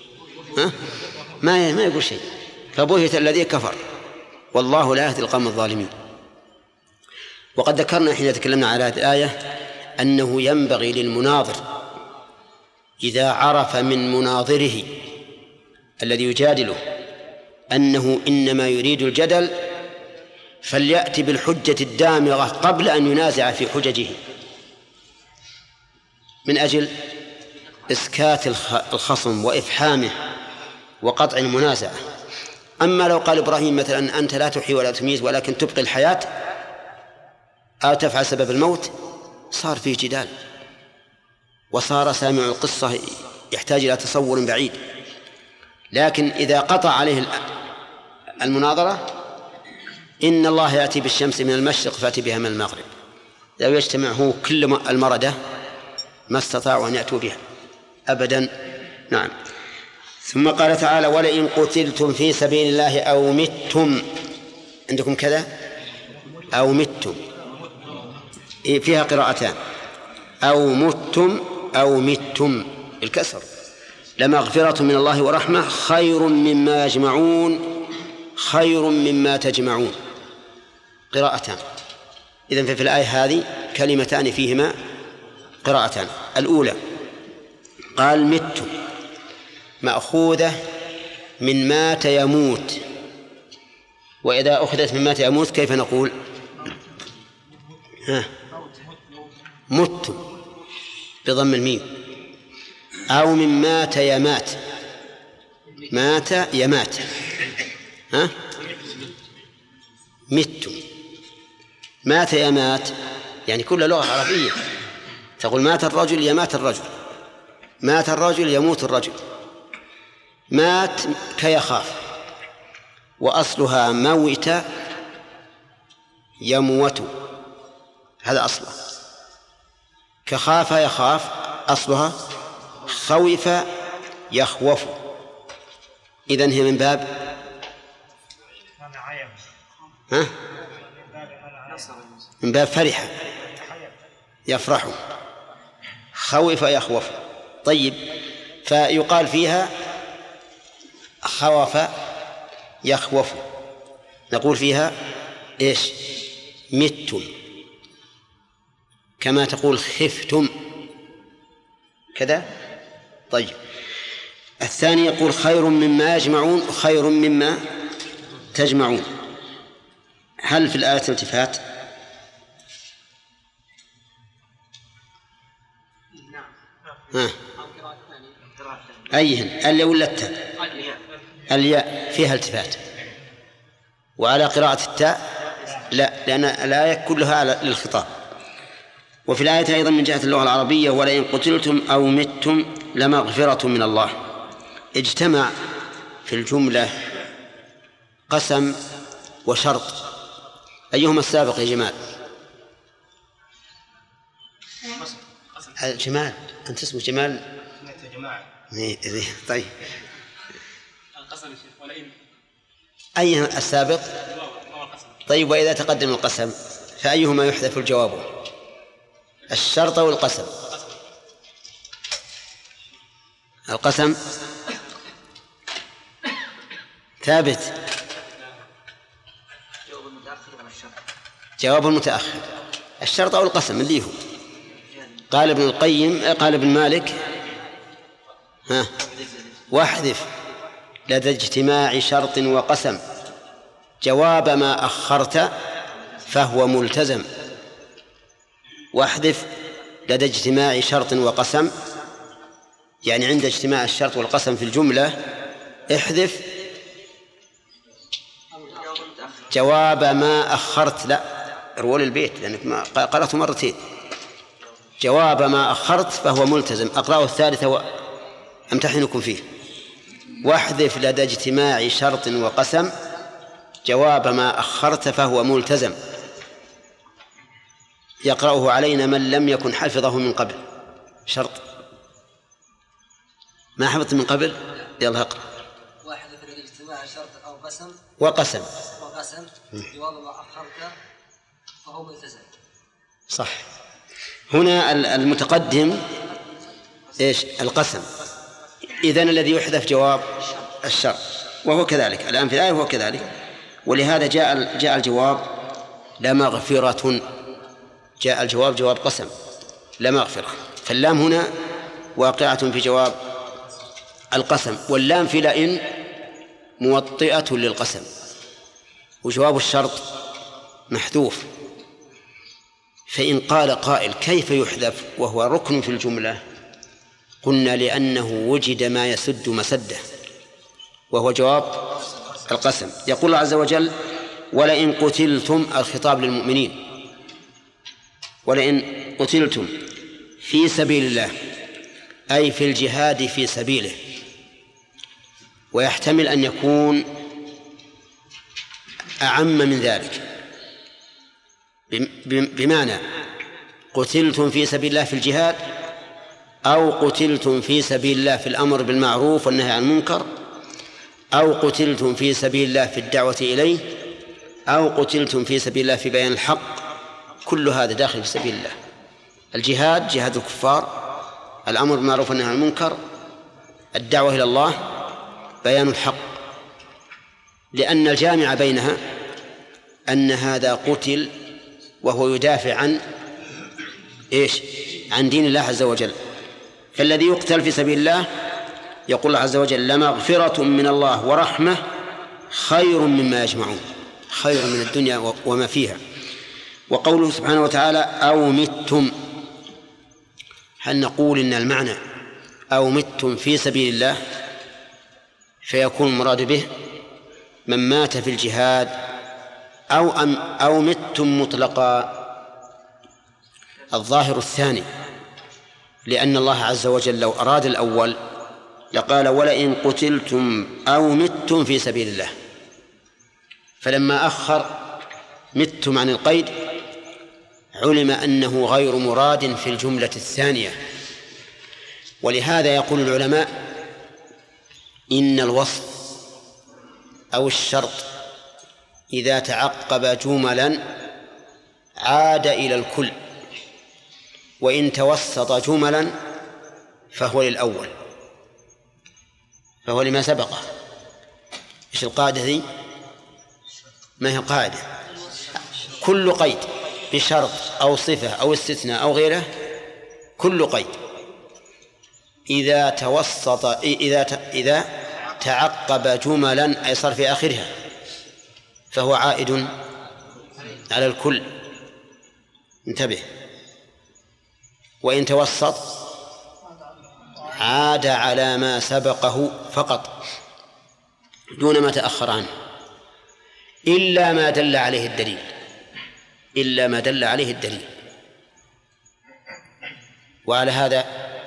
ما يقول شيء. فبهت الذي كفر والله لا يهدي القوم الظالمين. وقد ذكرنا حين تكلمنا على هذه الآية أنه ينبغي للمناظر إذا عرف من مناظره الذي يجادله أنه إنما يريد الجدل فليأتي بالحجة الدامغة قبل أن ينازع في حججه، من أجل إسكات الخصم وإفحامه وقطع المنازعة. أما لو قال إبراهيم مثلا أنت لا تحيي ولا تميت ولكن تبقي الحياة، أو تفعل سبب الموت صار فيه جدال، وصار سامع القصة يحتاج إلى تصور بعيد. لكن إذا قطع عليه المناظرة إن الله يأتي بالشمس من المشرق فأتي بها من المغرب، لو يجتمع هو كل المردة ما استطاعوا أن يأتوا بها أبدا. نعم. ثم قال تعالى ولئن قتلتم في سبيل الله أو متم، عندكم كذا أو متم، فيها قراءتان، أو متم الكسر، لمغفرة من الله ورحمة خير مما يجمعون، خير مما تجمعون، قراءتان. إذن ففي الآية هذه كلمتان فيهما قراءتان. الأولى قال مت مأخوذة من مات يموت، وإذا أخذت من مات يموت كيف نقول؟ مت بضم الميم، أو من مات يمات، مات يمات، مت مات يمات، يعني كل لغة عربية تقول مات الرجل يمات الرجل، مات الرجل يموت الرجل. مات كيخاف، وأصلها موت يموت، هذا أصله. كخاف يخاف أصلها خوف يخوف، إذن هي من باب من باب فرح يفرح، خوف يخوف. طيب، فيقال فيها خوف يخوف، نقول فيها إيش؟ متم، كما تقول خفتم كذا. طيب، الثاني يقول خير مما يجمعون، خير مما تجمعون. هل في الآية التفات؟ أيهن؟ الياء ولا التاء؟ الياء فيها التفات، وعلى قراءة التاء لا، لأن الآية كلها للخطاب. وفي الآية أيضا من جهة اللغة العربية ولئن قتلتم أو متم لمغفرة من الله، اجتمع في الجملة قسم وشرط، أيهما السابق يا جمال؟ جمال، أنت اسمه جمال. طيب، القسم ولئن أي السابق؟ طيب، وإذا تقدم القسم فأيهما يحذف الجواب؟ الشرط والقسم. القسم ثابت، جواب المتأخر. الشرط أو القسم اللي هو قال ابن القيم، قال ابن مالك واحذف لدى اجتماع شرط وقسم جواب ما أخرت فهو ملتزم. واحذف لدى اجتماع شرط وقسم، يعني عند اجتماع الشرط والقسم في الجملة احذف جواب ما أخرت. لا، رول البيت لأنك قرأته مرتين. جواب ما أخرت فهو ملتزم. أقرأه الثالثة وأمتحنكم فيه. واحذف لدى اجتماع شرط وقسم جواب ما أخرت فهو ملتزم، يقرأه علينا من لم يكن حفظه من قبل. شرط ما حفظت من قبل، يلا اقرأ. واحذف لدى اجتماع شرط أو قسم وقسم جواب ما أخرت فهو ملتزم. صح. هنا المتقدم إيش؟ القسم. إذن الذي يحذف جواب الشرط، وهو كذلك الآن في الآية، وهو كذلك. ولهذا جاء الجواب لمغفرة، جاء الجواب جواب قسم لمغفرة، فاللام هنا واقعة في جواب القسم، واللام في لئن موطئة للقسم، وجواب الشرط محذوف. فإن قال قائل كيف يحذف وهو ركن في الجملة؟ قلنا لأنه وجد ما يسد مسده، وهو جواب القسم. يقول الله عز وجل ولئن قتلتم، الخطاب للمؤمنين، ولئن قتلتم في سبيل الله أي في الجهاد في سبيله، ويحتمل أن يكون أعم من ذلك، بمعنى قتلتم في سبيل الله في الجهاد، أو قتلتم في سبيل الله في الأمر بالمعروف والنهي عن المنكر، أو قتلتم في سبيل الله في الدعوة إليه، أو قتلتم في سبيل الله في بيان الحق. كل هذا داخل في سبيل الله. الجهاد جهاد الكفار، الأمر بالمعروف والنهي عن المنكر، الدعوة إلى الله، بيان الحق، لأن الجامع بينها أن هذا قتل وهو يدافع عن عن دين الله عز وجل. فالذي يقتل في سبيل الله يقول الله عز وجل لمغفرة من الله ورحمة خير مما يجمعون، خير من الدنيا وما فيها. وقوله سبحانه وتعالى أو متم، هل نقول إن المعنى أو متم في سبيل الله فيكون المراد به من مات في الجهاد، أو متم مطلقا؟ الظاهر الثاني، لأن الله عز وجل لو أراد الأول لقال ولئن قتلتم أو متم في سبيل الله، فلما أخر متم عن القيد علم أنه غير مراد في الجملة الثانية. ولهذا يقول العلماء إن الوصف أو الشرط إذا تعقب جملا عاد إلى الكل، وإن توسط جملا فهو للأول، فهو لما سبقه. إيش القاعدة ذي؟ ما هي القاعدة؟ كل قيد بشرط أو صفة أو استثناء أو غيره، كل قيد إذا توسط إذا تعقب جملا أي صار في آخرها فهو عائد على الكل. انتبه. وإن توسط عاد على ما سبقه فقط دون ما تأخر عنه، إلا ما دل عليه الدليل، إلا ما دل عليه الدليل. وعلى هذا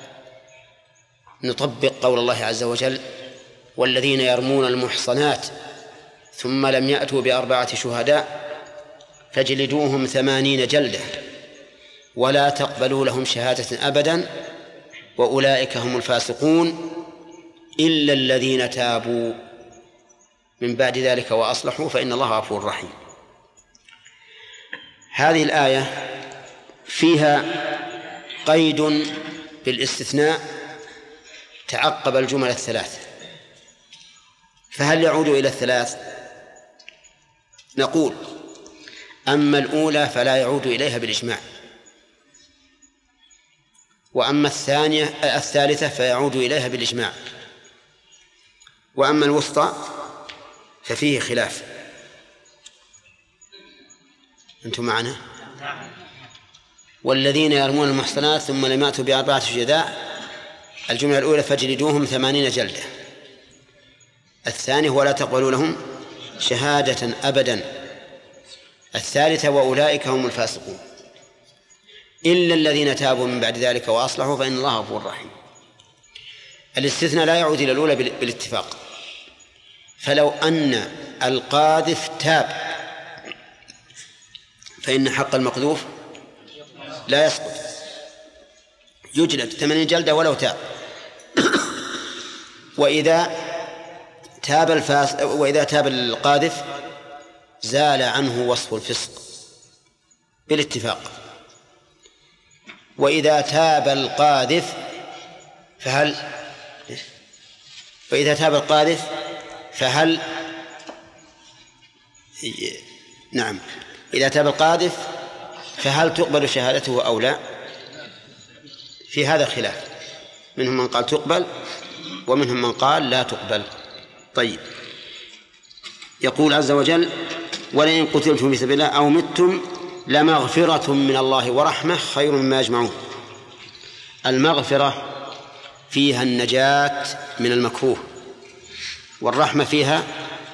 نطبق قول الله عز وجل والذين يرمون المحصنات ثم لم يأتوا ب4 شهداء فاجلدوهم 80 جلدة ولا تقبلوا لهم شهادة أبدا وأولئك هم الفاسقون إلا الذين تابوا من بعد ذلك وأصلحوا فإن الله غفور رحيم. هذه الآية فيها قيد بالاستثناء تعقب الجمل الثلاث، فهل يعود إلى الثلاث؟ نقول أما الأولى فلا يعود إليها بالإجماع، وأما الثالثة فيعود إليها بالإجماع، وأما الوسطى ففيه خلاف. أنتم معنا؟ والذين يرمون المحصنات ثم لم يأتوا ب4 شهداء، الجملة الأولى فاجلدوهم 80 جلدة، الثانية ولا تقبلوا لهم شهادة أبدا، الثالثة وأولئك هم الفاسقون إلا الذين تابوا من بعد ذلك وأصلحوا فإن الله غفور رحيم. الاستثناء لا يعود إلى الأولى بالاتفاق، فلو أن القاذف تاب فإن حق المقذوف لا يسقط، يجلد 80 جلدة ولو تاب. وإذا تاب القاذف زال عنه وصف الفسق بالاتفاق. وإذا تاب القاذف فهل نعم، إذا تاب القاذف فهل تقبل شهادته أو لا؟ في هذا خلاف، منهم من قال تقبل ومنهم من قال لا تقبل. طيب، يقول عز وجل ولئن قتلتم في سبيل الله أو متم لمغفرة من الله ورحمة خير مما يجمعون. المغفرة فيها النجاة من المكروه، والرحمة فيها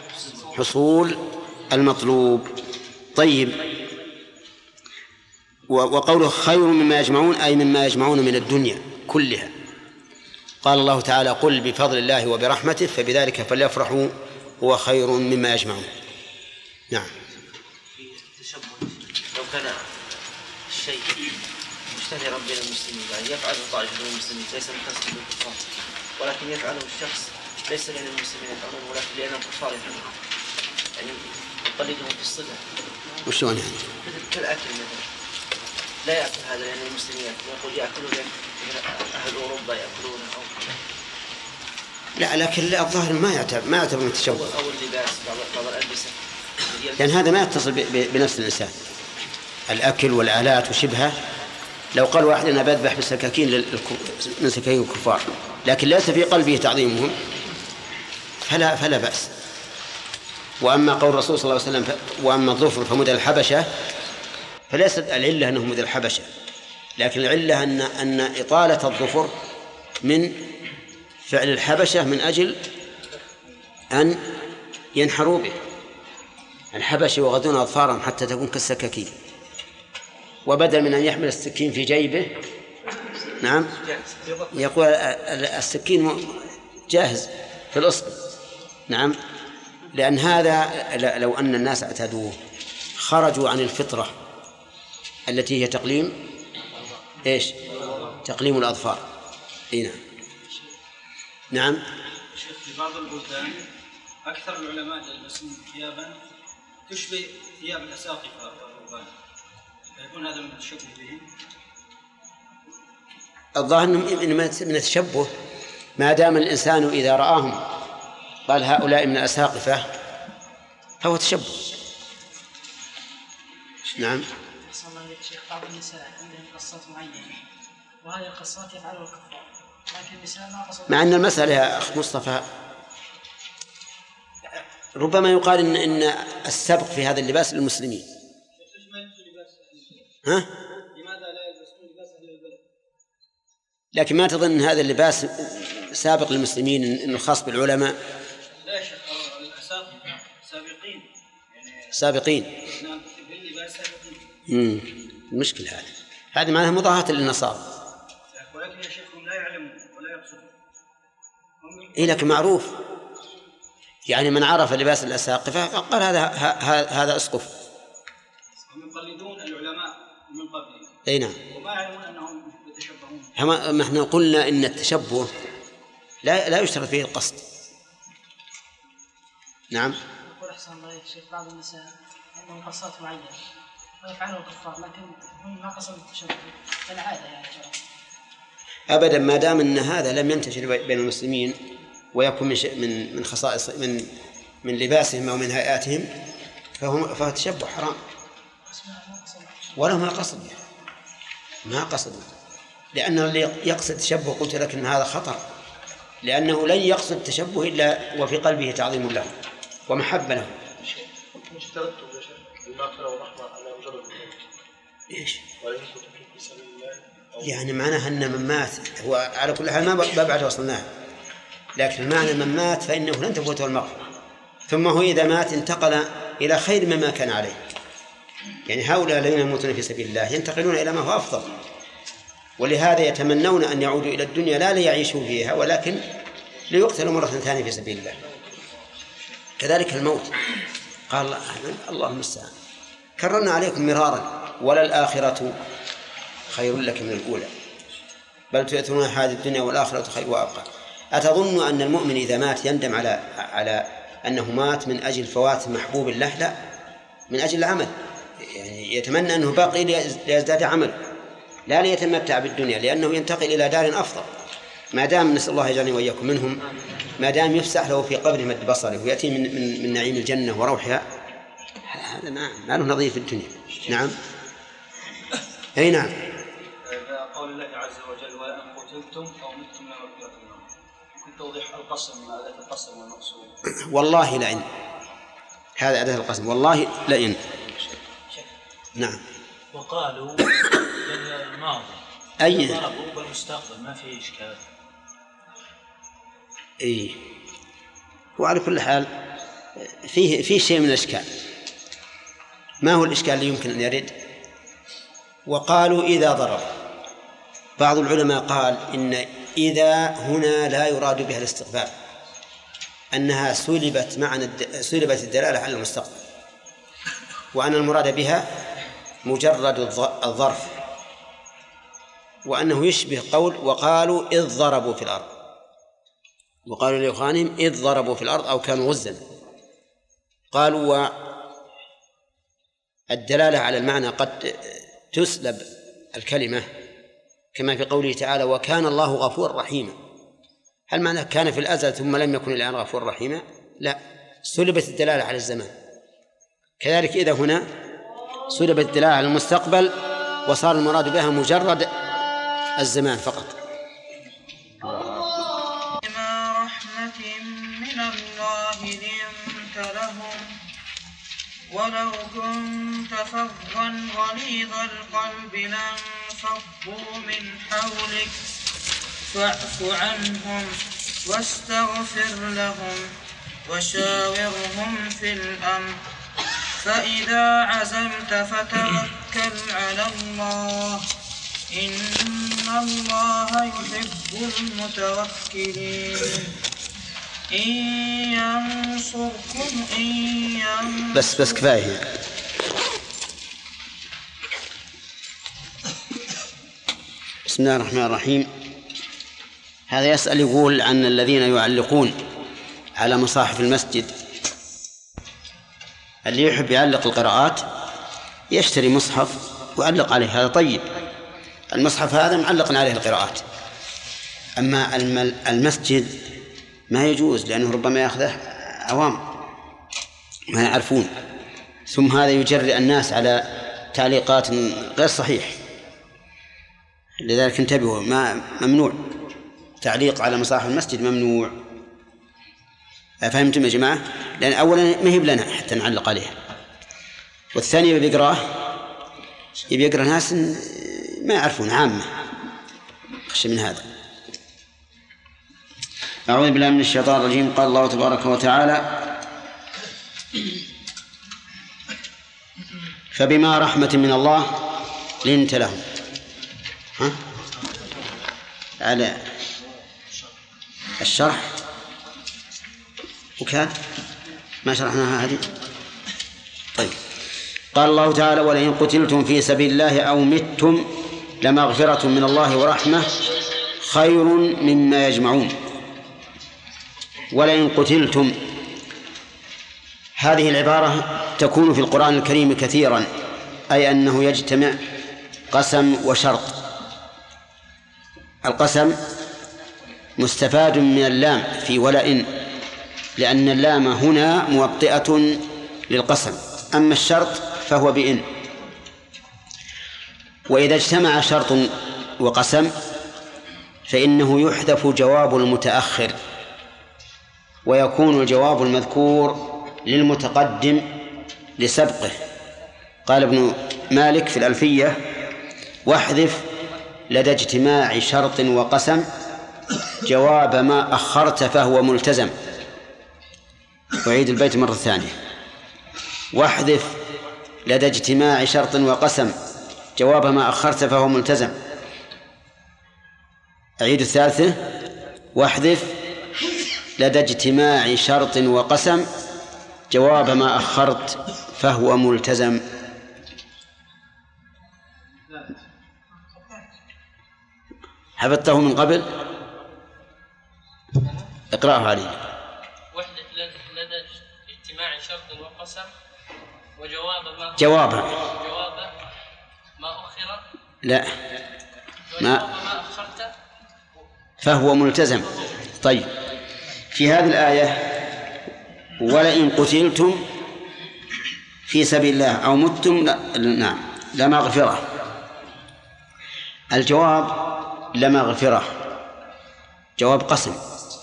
حصول المطلوب. طيب، وقوله خير مما يجمعون أي مما يجمعون من الدنيا كلها. قال الله تعالى قل بفضل الله وبرحمته فبذلك فليفرحوا هو خير مما يجمعون. نعم. في التشبه لو كان الشيء مشتهرا بين المسلمين يعني يفعله طائفة من المسلمين ليس مختصا بالكفار ولكن يفعله الشخص ليس لأن المسلمين يفعلون ولكن لأن الكفار يفعلون يعني يقلدهم في الصدق. وشلون يعني؟ كالأكل مثلا لا يأكل هذا لأن المسلمين يقول يأكلون أهل أوروبا يأكلون أو لا لكن الظاهر ما يعتبر من التشبه أو اللباس بعض الألبسة لأن هذا ما يتصل بنفس الإنسان. الأكل والآلات وشبهه لو قال واحد أنا بذبح بالسكاكين من سكاكين الكفار لكن ليس في قلبه تعظيمهم فلا بأس. وأما قول الرسول صلى الله عليه وسلم وأما الظفر فمدى الحبشة فليست العلة أنه مدى الحبشة لكن العلة أن إطالة الظفر من فعل الحبشة من أجل أن ينحروا به. الحبشة يغضون أظفارهم حتى تكون كالسكاكين وبدل من أن يحمل السكين في جيبه نعم يقول السكين جاهز في الأصل نعم. لأن هذا لو أن الناس اعتادوه خرجوا عن الفطرة التي هي تقليم تقليم الأظفار. نعم. نعم. شيخ في بعض البلدان أكثر العلماء يلبسون ثيابا تشبه ثياب الأساقفة والرهبان يكون هذا من التشبه بهم؟ الظاهر من التشبه ما دام الإنسان إذا رآهم قال هؤلاء من الأساقفة فهو تشبه. نعم. صلى الله عليه وسلم بعض النساء عندهم قصات معينة وهذه القصات يفعلها الكفار لكن النساء ما قصدوا مع أن المسألة يا أخ مصطفى ربما يقال إن السبق في هذا اللباس للمسلمين. ها؟ لماذا لا يلبسون لباس أهل البلد؟ لكن ما تظن هذا اللباس سابق للمسلمين إنه خاص بالعلماء؟ لا يا شيخ الأساقفة سابقين. نعم باللباس سابقين. المشكلة هذه معناها مضاهاة للنصارى. ولكن يا شيخ هم لا يعلمون ولا يقصدون. لكن معروف يعني من عرف لباس الأساقفة فقال هذا أسقف. هم يقلدون العلماء من قبل. أي نعم. وما يعلمون أنهم يتشبهون. ما احنا قلنا إن التشبه لا يشترط فيه القصد. نعم. يقول أحسن الله يا شيخ بعض النساء عندهم قصات معينة ويفعلوا الكفار لكن هم ما قصدوا التشبه كالعادة يعني أبدا ما دام أن هذا لم ينتشر بين المسلمين ويكون من خصائص من لباسهم أو من هيئاتهم فهو تشبه حرام ولا ما قصد لأنه اللي يقصد التشبه قلت لك أن هذا خطر لأنه لن يقصد التشبه إلا وفي قلبه تعظيم له ومحبة له. إيش؟ يعني معناها أن من مات هو على كل حال ما بعد وصلناه لكن معنى من مات فإنه لن تفوته المغفرة ثم هو إذا مات انتقل إلى خير مما كان عليه. يعني هؤلاء الذين يموتون في سبيل الله ينتقلون إلى ما هو أفضل ولهذا يتمنون أن يعودوا إلى الدنيا لا ليعيشوا فيها ولكن ليقتلوا مرة ثانية في سبيل الله. كذلك الموت قال الله المستعان كررنا عليكم مرارا وللآخرة خير لك من الأولى بل تؤثرون هذه الدنيا والآخرة خير وأبقى. أتظن أن المؤمن إذا مات يندم على أنه مات من أجل فوات محبوب له؟ لا، من أجل العمل، يعني يتمنى أنه باقي ليزداد عمل لا ليتمتع بالدنيا، لأنه ينتقل إلى دار أفضل ما دام، نسأل الله يجعلني وإياكم منهم، ما دام يفسح له في قبره مد بصره ويأتي من نعيم الجنة وروحها، هذا ما له نظير في الدنيا. نعم. أي نعم. قول الله عز وجل وإن قتلتم أو متم لمغفرة الله، كنت توضيح القسم مع أداة القسم والمقصود. والله لئن، هذا أداة القسم، والله لئن. نعم. وقالوا الماضي أي ضربوا بالمستقبل ما في إشكال. إيه، وعلى كل حال فيه شيء من الإشكال. ما هو الإشكال اللي يمكن أن يرد؟ وقالوا إذا ضرب. بعض العلماء قال إن إذا هنا لا يراد بها الاستقبال، أنها سلبت الدلالة على المستقبل، وأن المراد بها مجرد الظرف، وأنه يشبه قول وقالوا إذ ضربوا في الأرض، وقالوا لإخوانهم إذ ضربوا في الأرض أو كانوا غزا. قالوا والدلالة على المعنى قد تسلب الكلمة، كما في قوله تعالى وكان الله غفورا رحيما. هل معنى كان في الأزل ثم لم يكن الآن غفورا رحيما؟ لا، سلبت الدلالة على الزمان. كذلك إذا هنا سلبت الدلالة على المستقبل وصار المراد بها مجرد الزمان فقط. بما رحمة من الله لنت لهم ولو كنت فظا غليظ القلب لانفضوا من حولك فاعف عنهم واستغفر لهم وشاورهم في الأمر فإذا عزمت فتوكل على الله إن الله يحب المتوكلين. إن ينصركم بس كفاية. بسم الله الرحمن الرحيم. هذا يسأل يقول عن الذين يعلقون على مصاحف المسجد، اللي يحب يعلق القراءات يشتري مصحف ويعلق عليه، هذا طيب، المصحف هذا معلق عليه القراءات. أما المسجد ما يجوز، لأنه ربما يأخذه عوام ما يعرفون، ثم هذا يجرئ الناس على تعليقات غير صحيح. لذلك انتبهوا، ممنوع تعليق على مصاحف المسجد، ممنوع. فهمتم يا جماعة؟ لأن أولا ما هي لنا حتى نعلق عليها، والثاني يبي يقرأ ناس ما يعرفون، عامة، خشى من هذا. أعوذ بالله من الشيطان الرجيم. قال الله تبارك وتعالى فبما رحمة من الله لنت لهم. على الشرح وكان ما شرحناها هذه. طيب، قال الله تعالى ولئن قتلتم في سبيل الله أو متم لمغفرة من الله ورحمة خير مما يجمعون. ولئن قتلتم، هذه العبارة تكون في القرآن الكريم كثيرا، أي أنه يجتمع قسم وشرط. القسم مستفاد من اللام في ولئن، لأن اللام هنا موطئة للقسم، أما الشرط فهو بإن. وإذا اجتمع شرط وقسم فإنه يحذف جواب المتأخر ويكون الجواب المذكور للمتقدم لسبقه. قال ابن مالك في الألفية واحذف لدى اجتماع شرط وقسم جواب ما أخرت فهو ملتزم. وعيد البيت مرة ثانية. واحذف لدى اجتماع شرط وقسم جواب ما أخرت فهو ملتزم. أعيد الثالثة. واحذف لدى اجتماع شرط وقسم جواب ما أخرت فهو ملتزم. حفظته من قبل؟ اقرأه علي. واحذف لدى اجتماع شرط وقسم جواب ما أخر لا ما أخرت فهو ملتزم. طيب، في هذه الآية ولئن قتلتم في سبيل الله أو متم نعم لمغفرة. الجواب لمغفرة جواب قسم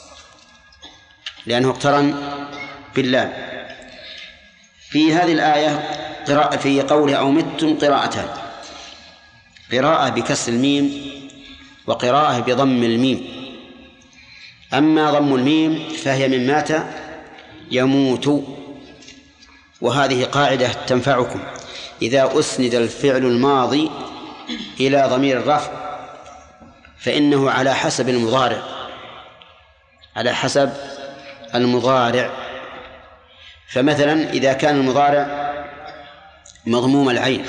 لأنه اقترن بالله. في هذه الآية قراءة في قوله أو متم قراءتان، قراءة بكسر الميم وقراءة بضم الميم. أما ضم الميم فهي من مات يموت، وهذه قاعدة تنفعكم إذا أسند الفعل الماضي إلى ضمير الرفع فإنه على حسب المضارع، على حسب المضارع. فمثلا إذا كان المضارع مضموم العين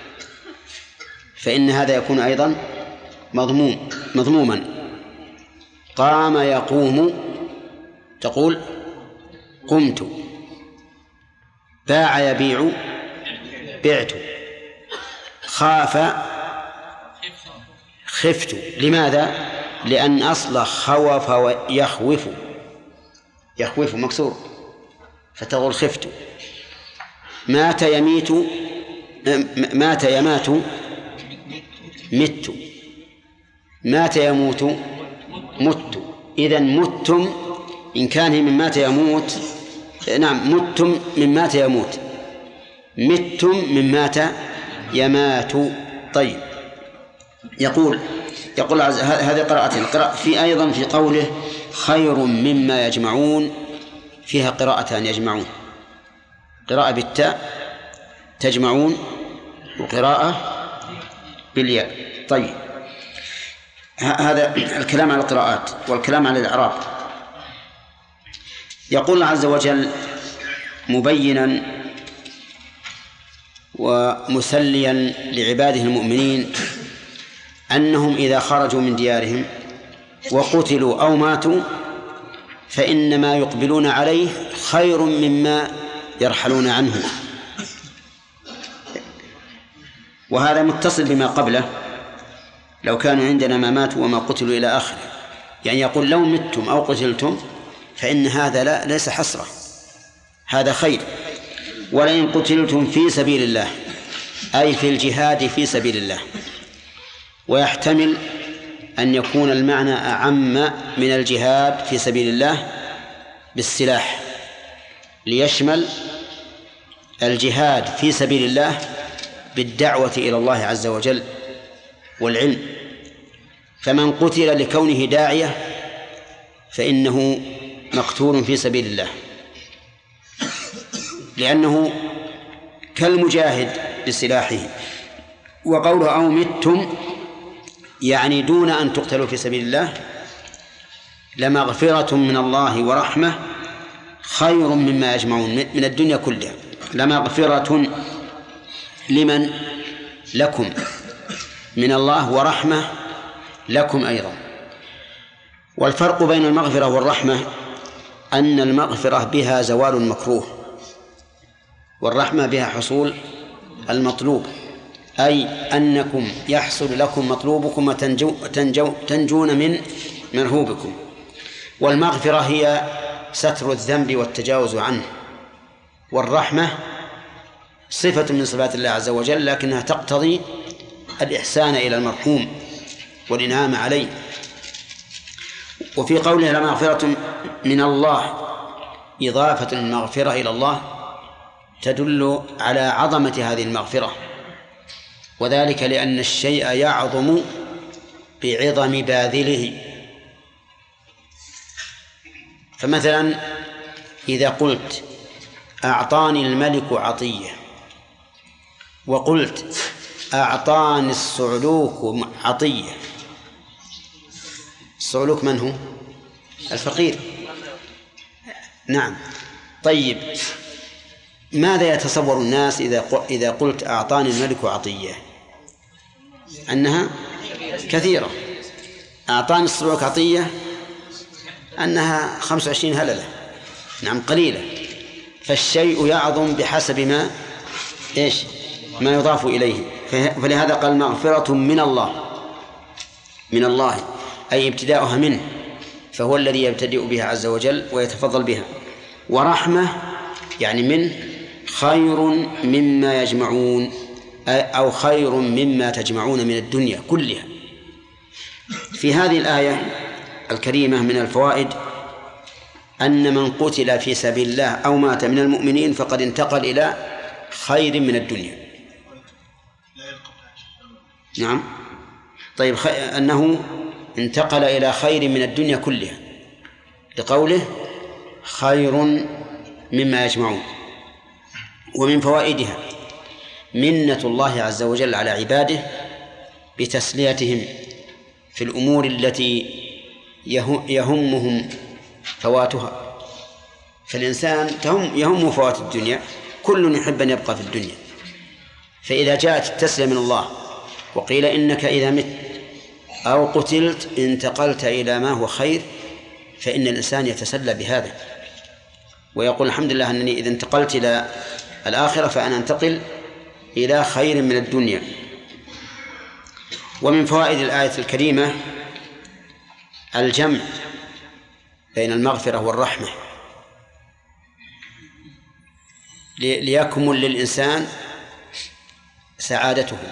فإن هذا يكون أيضا مضموما. قام يقوم تقول قمت، باع يبيع بعت، خاف خفت. لماذا؟ لأن أصل خوف ويخوف، يخوف مكسور فتقول خفت. مات يميت، مات يمات مت، مات يموت مت. إذن متم إن كان من مات يموت، نعم متم من مات يموت، متم من مات يمات. طيب يقول هذه قراءتين. في أيضا في قوله خير مما يجمعون فيها قراءتان يجمعون، قراءة بالتاء تجمعون وقراءة بالياء. طيب هذا الكلام على القراءات والكلام على الإعراب. يقول الله عز وجل مبينا ومسليا لعباده المؤمنين أنهم إذا خرجوا من ديارهم وقتلوا أو ماتوا فإنما يقبلون عليه خير مما يرحلون عنه. وهذا متصل بما قبله، لو كانوا عندنا ما ماتوا وما قتلوا إلى آخره. يعني يقول لو متم أو قتلتم فإن هذا ليس حسرة، هذا خير. ولئن قتلتم في سبيل الله أي في الجهاد في سبيل الله. ويحتمل أن يكون المعنى أعم من الجهاد في سبيل الله بالسلاح، ليشمل الجهاد في سبيل الله بالدعوة إلى الله عز وجل والعلم. فمن قتل لكونه داعية فإنه مقتول في سبيل الله، لأنه كالمجاهد بسلاحه. وقوله أو متم يعني دون أن تقتلوا في سبيل الله لمغفرة من الله ورحمة خير مما يجمعون من الدنيا كلها. لمغفرة لمن؟ لكم من الله، ورحمة لكم أيضا. والفرق بين المغفرة والرحمة أن المغفرة بها زوال المكروه والرحمة بها حصول المطلوب، أي أنكم يحصل لكم مطلوبكم وتنجون من مرهوبكم. والمغفرة هي ستر الذنب والتجاوز عنه، والرحمة صفة من صفات الله عز وجل لكنها تقتضي الإحسان إلى المرحوم والإنعام عليه. وفي قوله لمغفرة من الله إضافة المغفرة إلى الله تدل على عظمة هذه المغفرة، وذلك لأن الشيء يعظم بعظم باذله. فمثلا إذا قلت أعطاني الملك عطية وقلت أعطاني الصعلوك عطية، الصعلوك من هو؟ الفقير. نعم. طيب ماذا يتصور الناس إذا قلت أعطاني الملك عطية؟ أنها كثيرة. أعطاني الصعلوك عطية أنها 25 هللة، نعم قليلة. فالشيء يعظم بحسب ما ما يضاف إليه. فلهذا قال مغفرة من الله أي ابتداؤها منه، فهو الذي يبتدئ بها عز وجل ويتفضل بها. ورحمة يعني منه خير مما يجمعون أو خير مما تجمعون من الدنيا كلها. في هذه الآية الكريمة من الفوائد أن من قتل في سبيل الله أو مات من المؤمنين فقد انتقل إلى خير من الدنيا. نعم. طيب أنه انتقل إلى خير من الدنيا كلها لقوله خير مما يجمعون. ومن فوائدها منة الله عز وجل على عباده بتسليتهم في الأمور التي يهمهم فواتها. فالإنسان يهمه فوات الدنيا، كل يحب أن يبقى في الدنيا، فإذا جاءت التسلية من الله وقيل إنك إذا مت أو قتلت انتقلت إلى ما هو خير، فإن الإنسان يتسلى بهذا ويقول الحمد لله أنني إذا انتقلت إلى الآخرة فأنا أنتقل إلى خير من الدنيا. ومن فوائد الآية الكريمة الجمع بين المغفرة والرحمة ليكمل للإنسان سعادته،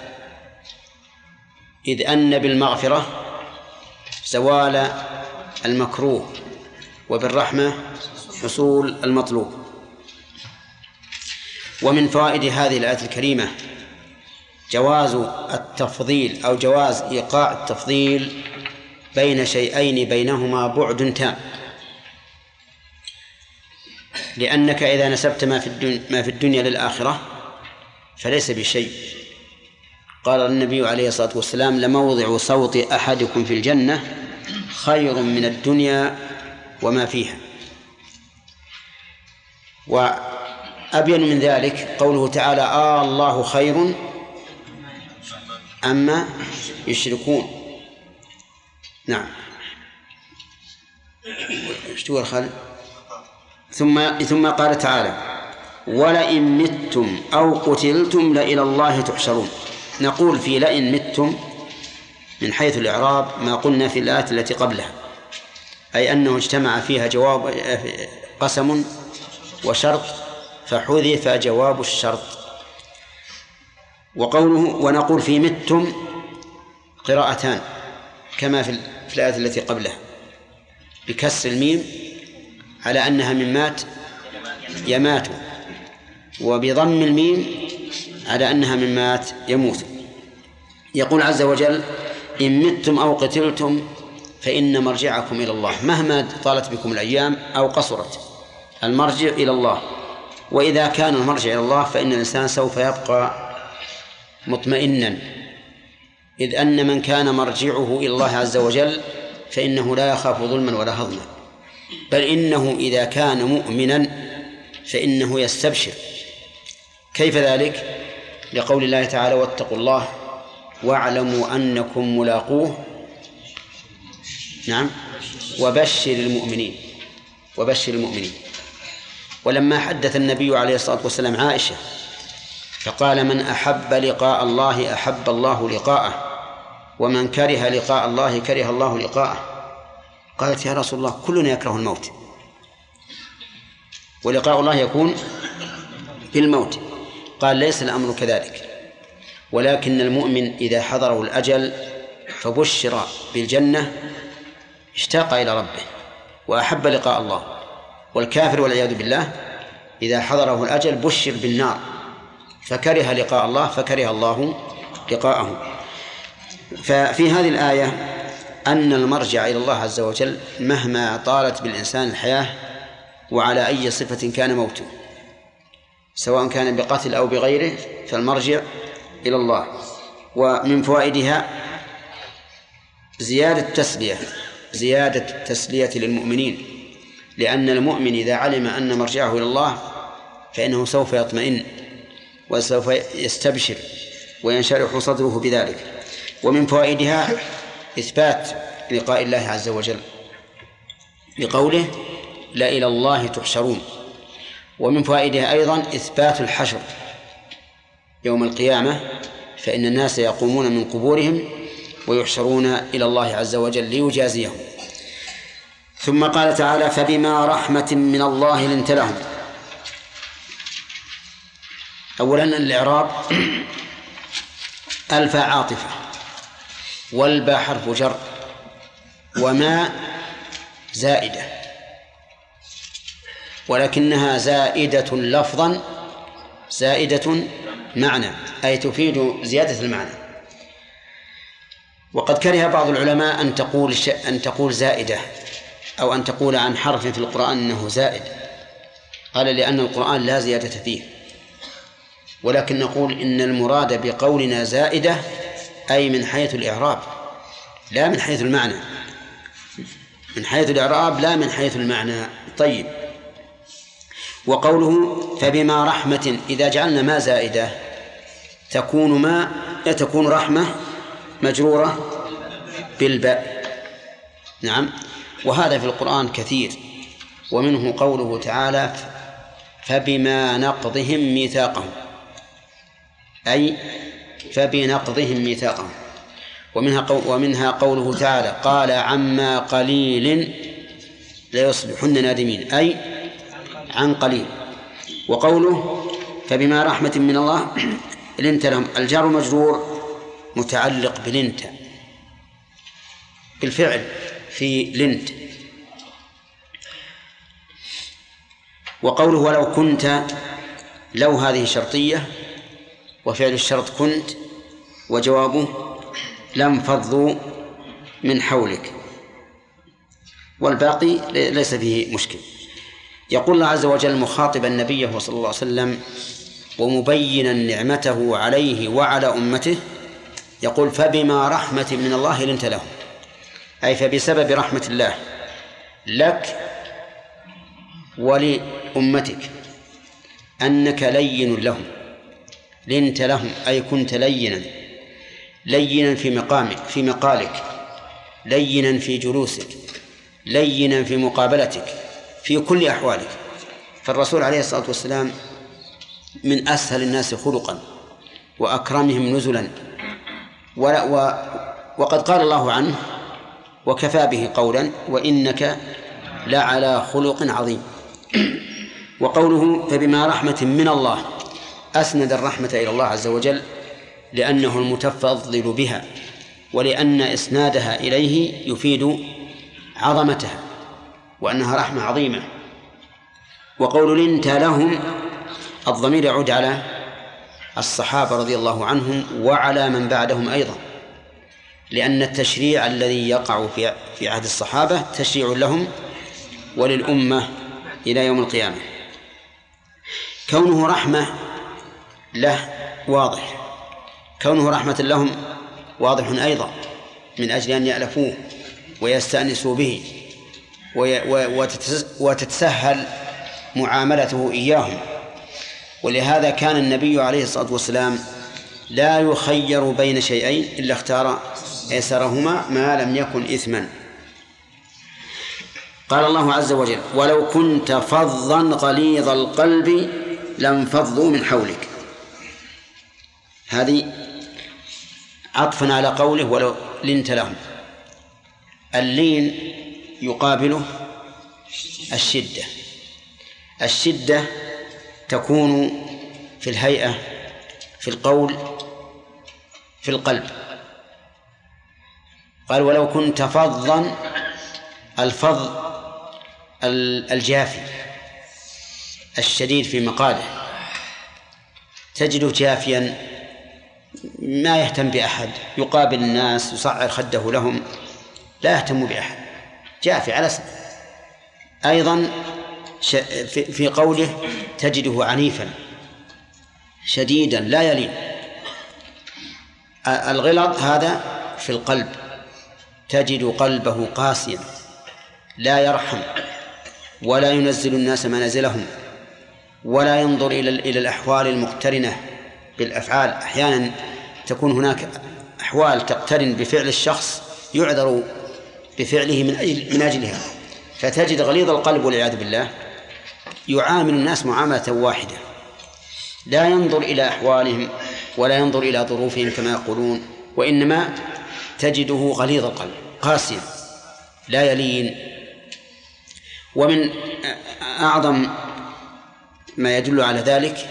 إذ أن بالمغفرة زوال المكروه وبالرحمة حصول المطلوب. ومن فوائد هذه الآية الكريمة جواز التفضيل أو جواز إيقاع التفضيل بين شيئين بينهما بعد تام، لأنك إذا نسبت ما في الدنيا للآخرة فليس بشيء. قال النبي عليه الصلاة والسلام: لموضع صوت أحدكم في الجنة خير من الدنيا وما فيها. وأبين من ذلك قوله تعالى: الله خير أما يشركون. نعم. اشتغل خالد. ثم قال تعالى: ولئن متم أو قتلتم لإلى الله تحشرون. نقول في لئن متم من حيث الإعراب ما قلنا في الآيات التي قبلها، أي أنه اجتمع فيها جواب قسم وشرط فحذف جواب الشرط. وقوله ونقول في متم قراءتان كما في الآية التي قبلها، بكسر الميم على أنها من مات يمات، وبضم الميم على أنها من مات يموت. يقول عز وجل: إن متم أو قتلتم فإن مرجعكم إلى الله. مهما طالت بكم الأيام أو قصرت، المرجع إلى الله. وإذا كان المرجع إلى الله فإن الإنسان سوف يبقى مطمئنا، إذ أن من كان مرجعه إلى الله عز وجل فإنه لا يخاف ظلما ولا هضما، بل إنه إذا كان مؤمنا فإنه يستبشر. كيف ذلك؟ لقول الله تعالى: واتقوا الله واعلموا أنكم ملاقوه. نعم. وبشر المؤمنين. ولما حدث النبي عليه الصلاة والسلام عائشة فقال: من أحب لقاء الله أحب الله لقاءه، ومن كره لقاء الله كره الله لقاءه. قالت: يا رسول الله كلنا يكره الموت، ولقاء الله يكون بالموت. قال: ليس الأمر كذلك، ولكن المؤمن إذا حضره الأجل فبشر بالجنة اشتاق إلى ربه وأحب لقاء الله، والكافر والعياذ بالله إذا حضره الأجل بشر بالنار فكره لقاء الله فكره الله لقاءه. ففي هذه الآية أن المرجع إلى الله عز وجل مهما طالت بالإنسان الحياة وعلى أي صفة كان موته، سواء كان بقتل أو بغيره، فالمرجع إلى الله. ومن فوائدها زيادة التسلية للمؤمنين، لأن المؤمن إذا علم أن مرجعه إلى الله فإنه سوف يطمئن وسوف يستبشر وينشرح صدره بذلك. ومن فوائدها إثبات لقاء الله عز وجل بقوله: لا إلى الله تحشرون. ومن فوائدها أيضا إثبات الحشر يوم القيامة، فإن الناس يقومون من قبورهم ويحشرون إلى الله عز وجل ليجازيهم. ثم قال تعالى: فبما رحمة من الله لنت لهم. أولا الإعراب: الفاء عاطفة، والباء حرف جر، وما زائدة، ولكنها زائدة لفظا زائدة معنى، أي تفيد زيادة المعنى. وقد كره بعض العلماء أن تقول زائدة، أو أن تقول عن حرف في القرآن أنه زائد، قال لأن القرآن لا زيادة فيه. ولكن نقول إن المراد بقولنا زائدة أي من حيث الإعراب لا من حيث المعنى، من حيث الإعراب لا من حيث المعنى. طيب، وقوله فبما رحمة، إذا جعلنا ما زائدة تكون رحمة مجرورة بالباء. نعم، وهذا في القرآن كثير، ومنه قوله تعالى فبما نقضهم ميثاقهم، أي فبنقضهم ميثاقهم. ومنها قوله تعالى قال عما قليل ليصبحن نادمين، أي عن قليل. وقوله فبما رحمة من الله لنت لهم، الجار مجرور متعلق بلنت بالفعل في لنت. وقوله ولو كنت، لو هذه شرطية وفعل الشرط كنت، وجوابه لم فضوا من حولك، والباقي ليس فيه مشكل. يقول الله عز وجل مخاطبا نبيه صلى الله عليه وسلم ومبينا نعمته عليه وعلى أمته، يقول فبما رحمة من الله لنت لهم، أي فبسبب رحمة الله لك ولأمتك أنك لين لهم. لنت لهم أي كنت لينا، لينا في مقامك في مقالك، لينا في جلوسك، لينا في مقابلتك، في كل أحوالك. فالرسول عليه الصلاة والسلام من أسهل الناس خلقا وأكرمهم نزلا، وقد قال الله عنه وكفى به قولا وإنك لعلى خلق عظيم. وقوله فبما رحمة من الله، أسند الرحمة إلى الله عز وجل لأنه المتفضل بها، ولأن إسنادها إليه يفيد عظمتها وأنها رحمة عظيمة. وقول لنت لهم، الضمير يعود على الصحابة رضي الله عنهم وعلى من بعدهم أيضا، لأن التشريع الذي يقع في عهد الصحابة تشريع لهم وللأمة إلى يوم القيامة. كونه رحمة له واضح، كونه رحمة لهم واضح أيضا، من أجل أن يألفوه ويستأنسوا به وتتسهل معاملته إياهم. ولهذا كان النبي عليه الصلاة والسلام لا يخير بين شيئين إلا اختار أيسرهما ما لم يكن إثما. قال الله عز وجل ولو كنت فظا غليظ القلب لانفضوا من حولك، هذه عطفا على قوله ولو لنت لهم. اللين يقابله الشدة، الشدة تكون في الهيئة، في القول، في القلب. قال ولو كنت فظا، الفظ الجافي الشديد في مقاله، تجده جافيا ما يهتم بأحد، يقابل الناس يصعر خده لهم، لا يهتم بأحد، جافي على سن. أيضا في قوله تجده عنيفا شديدا لا يلين. الغلظ هذا في القلب، تجد قلبه قاسيا لا يرحم ولا ينزل الناس منازلهم ولا ينظر إلى الأحوال المقترنة بالأفعال. أحيانا تكون هناك أحوال تقترن بفعل الشخص يعذر بفعله من أجلها، فتجد غليظ القلب والعياذ بالله يعامل الناس معاملة واحدة، لا ينظر إلى أحوالهم ولا ينظر إلى ظروفهم كما يقولون، وإنما تجده غليظ القلب قاسيا لا يلين. ومن أعظم ما يدل على ذلك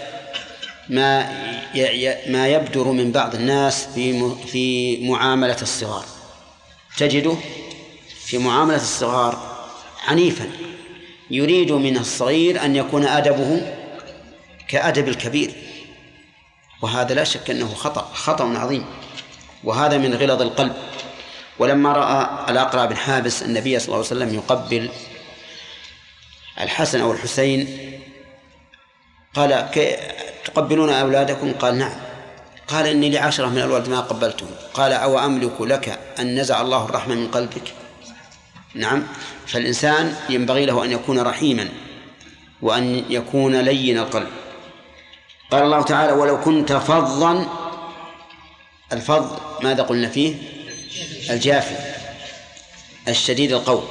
ما يبدر من بعض الناس في معاملة الصغار، تجده في معاملة الصغار عنيفا، يريد من الصغير أن يكون أدبه كأدب الكبير، وهذا لا شك أنه خطأ عظيم، وهذا من غلظ القلب. ولما رأى الأقرع بن حابس النبي صلى الله عليه وسلم يقبل الحسن أو الحسين قال تقبلون أولادكم؟ قال نعم. قال إني ل10 من الولد ما قبلتهم. قال أو أملك لك أن نزع الله الرحمة من قلبك؟ نعم. فالإنسان ينبغي له أن يكون رحيما وأن يكون لين القلب. قال الله تعالى ولو كنت فظا، الفظ ماذا قلنا فيه؟ الجافي الشديد القول،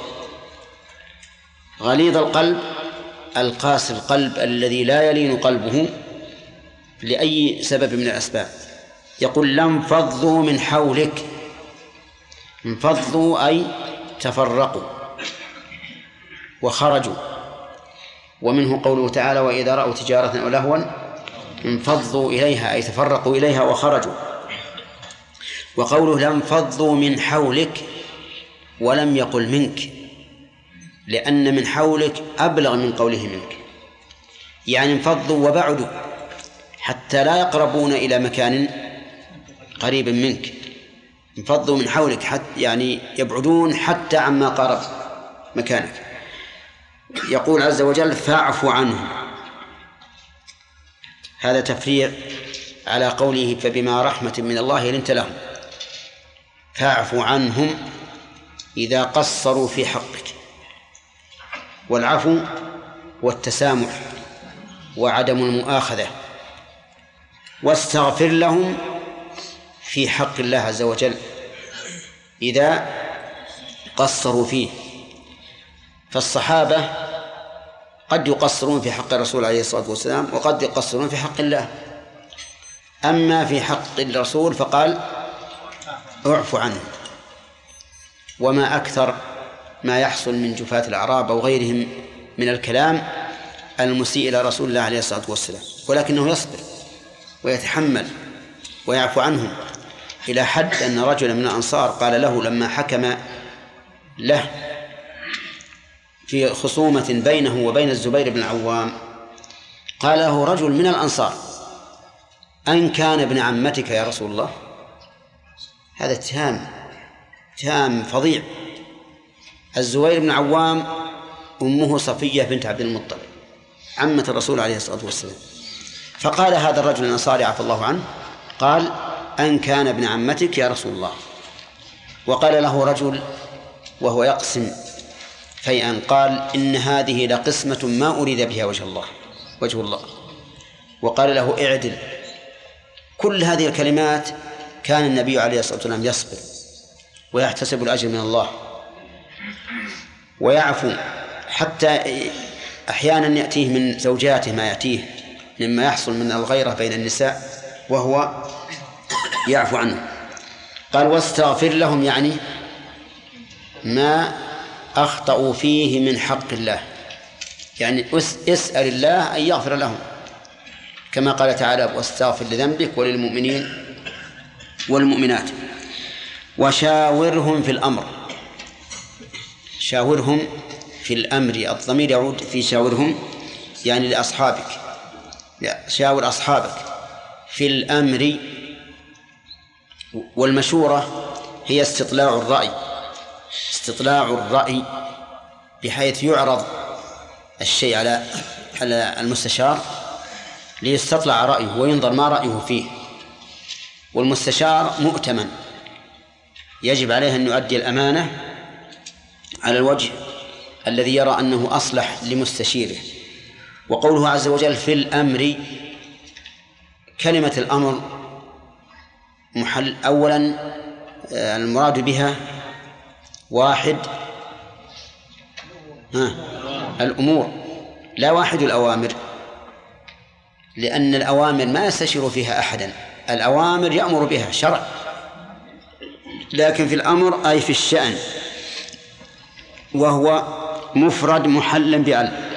غليظ القلب القاسي القلب الذي لا يلين قلبه لأي سبب من الأسباب. يقول لانفضوا من حولك. انفضوا أي تفرقوا وخرجوا. ومنه قوله تعالى وإذا رأوا تجارة أو لهوا انفضوا إليها أي تفرقوا إليها وخرجوا. وقوله لانفضوا من حولك ولم يقل منك، لأن من حولك أبلغ من قوله منك، يعني انفضوا وبعدوا حتى لا يقربون إلى مكان قريب منك. انفضوا من حولك حتى يعني يبعدون حتى عما قارب مكانك. يقول عز وجل فاعف عنهم، هذا تفريع على قوله فبما رحمة من الله لنت لهم. فاعف عنهم إذا قصروا في حقك، والعفو والتسامح وعدم المؤاخذة. واستغفر لهم في حق الله عز وجل إذا قصروا فيه. فالصحابة قد يقصرون في حق الرسول عليه الصلاة والسلام وقد يقصرون في حق الله. أما في حق الرسول فقال اعف عنه. وما أكثر ما يحصل من جفاة الأعراب أو غيرهم من الكلام المسيء إلى رسول الله عليه الصلاة والسلام، ولكنه يصبر ويتحمل ويعفو عنهم، إلى حد أن رجلا من الأنصار قال له لما حكم له في خصومة بينه وبين الزبير بن العوام، قال له رجل من الأنصار أن كان ابن عمتك يا رسول الله؟ هذا اتهام فظيع. الزبير بن العوام أمه صفية بنت عبد المطلب عمة الرسول عليه الصلاة والسلام. فقال هذا الرجل الأنصاري عفى الله عنه قال أن كان ابن عمتك يا رسول الله. وقال له رجل وهو يقسم فيئا قال إن هذه لقسمة ما أريد بها وجه الله. وقال له اعدل. كل هذه الكلمات كان النبي عليه الصلاة والسلام يصبر ويحتسب الأجر من الله ويعفو، حتى أحيانا يأتيه من زوجاته ما يأتيه مما يحصل من الغيرة بين النساء وهو يعفو عنه. قال واستغفر لهم يعني ما أخطأوا فيه من حق الله، يعني اسأل الله أن يغفر لهم، كما قال تعالى واستغفر لذنبك وللمؤمنين والمؤمنات. وشاورهم في الأمر. شاورهم في الأمر، الضمير يعود في شاورهم يعني لأصحابك، شاور أصحابك في الأمر. والمشورة هي استطلاع الرأي بحيث يعرض الشيء على المستشار ليستطلع رأيه وينظر ما رأيه فيه. والمستشار مؤتمن، يجب عليه أن يؤدي الأمانة على الوجه الذي يرى أنه أصلح لمستشيره. وقوله عز وجل في الأمر، كلمة الأمر محل أولا المراد بها واحد الأمور، لا واحد الأوامر، لأن الأوامر ما يستشير فيها أحدا، الأوامر يأمر بها شرع، لكن في الأمر أي في الشأن، وهو مفرد محلا بأل.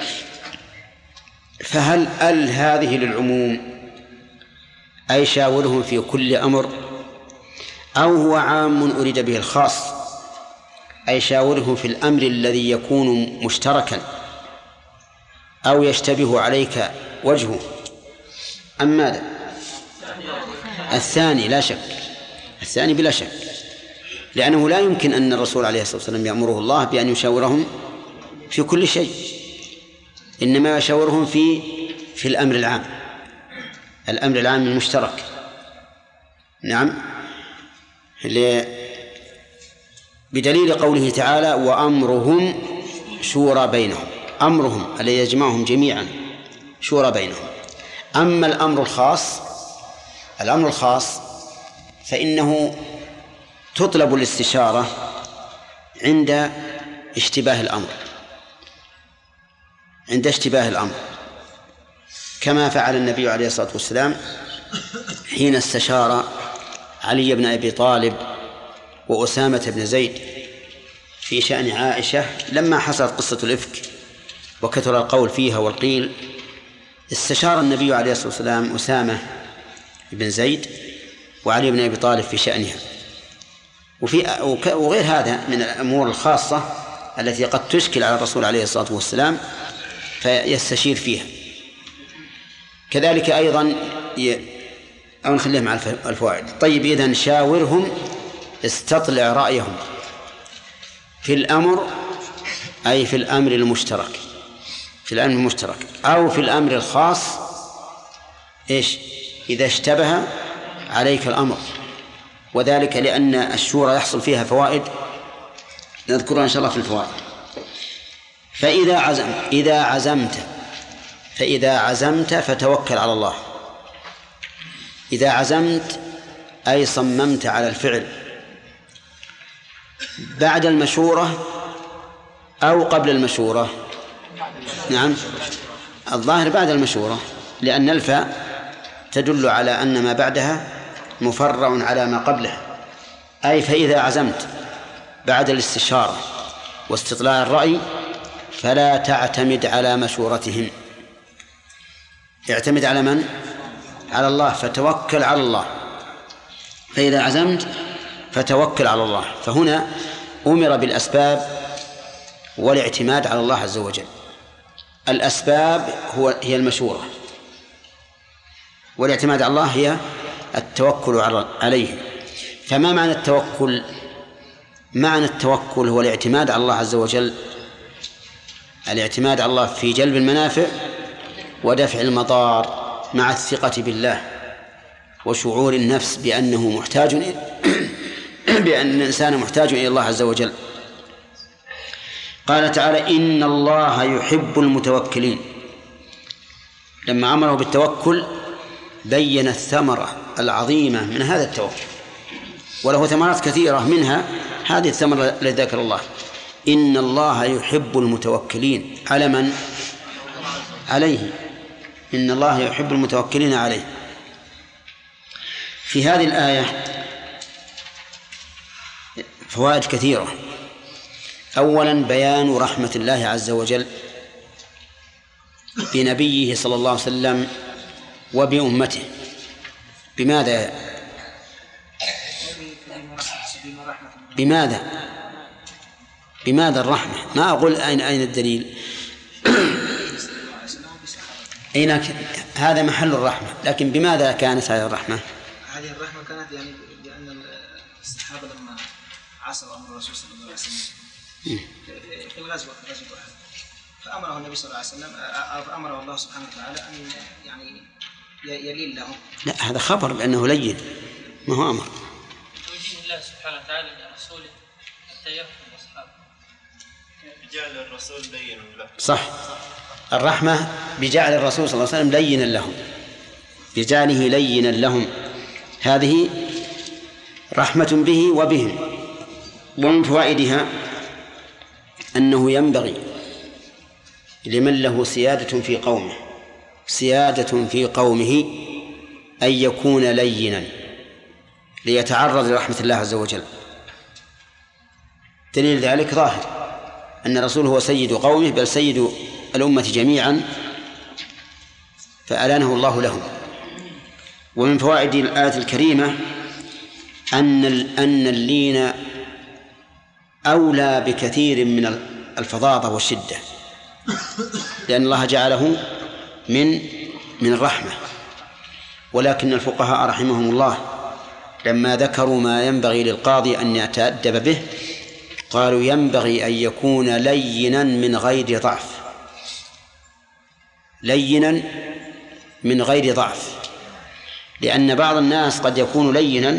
فهل أل هذه للعموم أي شاورهم في كل أمر، أو هو عام أريد به الخاص أي شاورهم في الأمر الذي يكون مشتركا أو يشتبه عليك وجهه، أم ماذا؟ الثاني لا شك، الثاني بلا شك، لأنه لا يمكن أن الرسول عليه الصلاة والسلام يأمره الله بأن يشاورهم في كل شيء، إنما يشاورهم في الأمر العام، الأمر العام المشترك. نعم، بدليل قوله تعالى وأمرهم شورى بينهم، أمرهم الذي يجمعهم جميعا شورى بينهم. أما الأمر الخاص فإنه تطلب الاستشارة عند اشتباه الأمر، كما فعل النبي عليه الصلاة والسلام حين استشار علي بن أبي طالب وأسامة بن زيد في شأن عائشة لما حصلت قصة الإفك وكثر القول فيها والقيل. استشار النبي عليه الصلاة والسلام أسامة بن زيد وعلي بن أبي طالب في شأنها، وغير هذا من الأمور الخاصة التي قد تشكل على الرسول عليه الصلاة والسلام فيستشير فيها. كذلك أيضا أو نخليه مع الفوائد. طيب، إذن شاورهم، استطلع رأيهم في الأمر، أي في الأمر المشترك، أو في الأمر الخاص إذا اشتبه عليك الأمر، وذلك لأن الشورى يحصل فيها فوائد نذكرها إن شاء الله في الفوائد. فإذا عزمت فتوكل على الله. إذا عزمت أي صممت على الفعل بعد المشورة أو قبل المشورة. نعم، الظاهر بعد المشورة، لأن الفاء تدل على أن ما بعدها مفرع على ما قبله. أي فإذا عزمت بعد الاستشارة واستطلاع الرأي فلا تعتمد على مشورتهم، اعتمد على من؟ على الله، فتوكل على الله. فإذا عزمت فتوكل على الله. فهنا أمر بالأسباب والاعتماد على الله عز وجل. الأسباب هي المشورة، والاعتماد على الله هي التوكل عليه. فما معنى التوكل؟ معنى التوكل هو الاعتماد على الله عز وجل، الاعتماد على الله في جلب المنافع ودفع المضار مع الثقة بالله وشعور النفس بأنه محتاج بأن الإنسان محتاج إلى الله عز وجل. قال تعالى إن الله يحب المتوكلين. لما أمره بالتوكل بين الثمرة العظيمة من هذا التوكل، وله ثمرات كثيرة، منها هذه الثمرة التي ذكر الله. إن الله يحب المتوكلين على من؟ عليه. إن الله يحب المتوكلين عليه. في هذه الآية فوائد كثيرة. أولا بيان رحمة الله عز وجل بنبيه صلى الله عليه وسلم وبأمته. بماذا الرحمة؟ ما أقول أين الدليل. هذا محل الرحمة، لكن بماذا كانت هذه الرحمة؟ هذه الرحمة كانت لأن الصحابة لما عاصروا أمر الرسول صلى الله عليه وسلم في الغزوة فأمره النبي صلى الله عليه وسلم، أمره الله سبحانه وتعالى أن يلين لهم. لا، هذا خبر بأنه لين، ما هو أمر. وجه الله سبحانه وتعالى لرسوله حتى يفهم أصحابه، بجعل الرسول لين له. صح، الرحمة بجعل الرسول صلى الله عليه وسلم لينا لهم، بجعله لينا لهم، هذه رحمة به وبهم. ومن فوائدها أنه ينبغي لمن له سيادة في قومه أن يكون لينا ليتعرض لرحمة الله عز وجل. دليل ذلك ظاهر، أن الرسول هو سيد قومه، بل سيد الأمة جميعا، فألانه الله لهم. ومن فوائد الآية الكريمة أن اللين أولى بكثير من الفظاظة والشدة، لأن الله جعله من الرحمة. ولكن الفقهاء رحمهم الله لما ذكروا ما ينبغي للقاضي أن يتأدب به قالوا ينبغي أن يكون لينا من غير ضعف، لينا من غير ضعف، لأن بعض الناس قد يكون لينا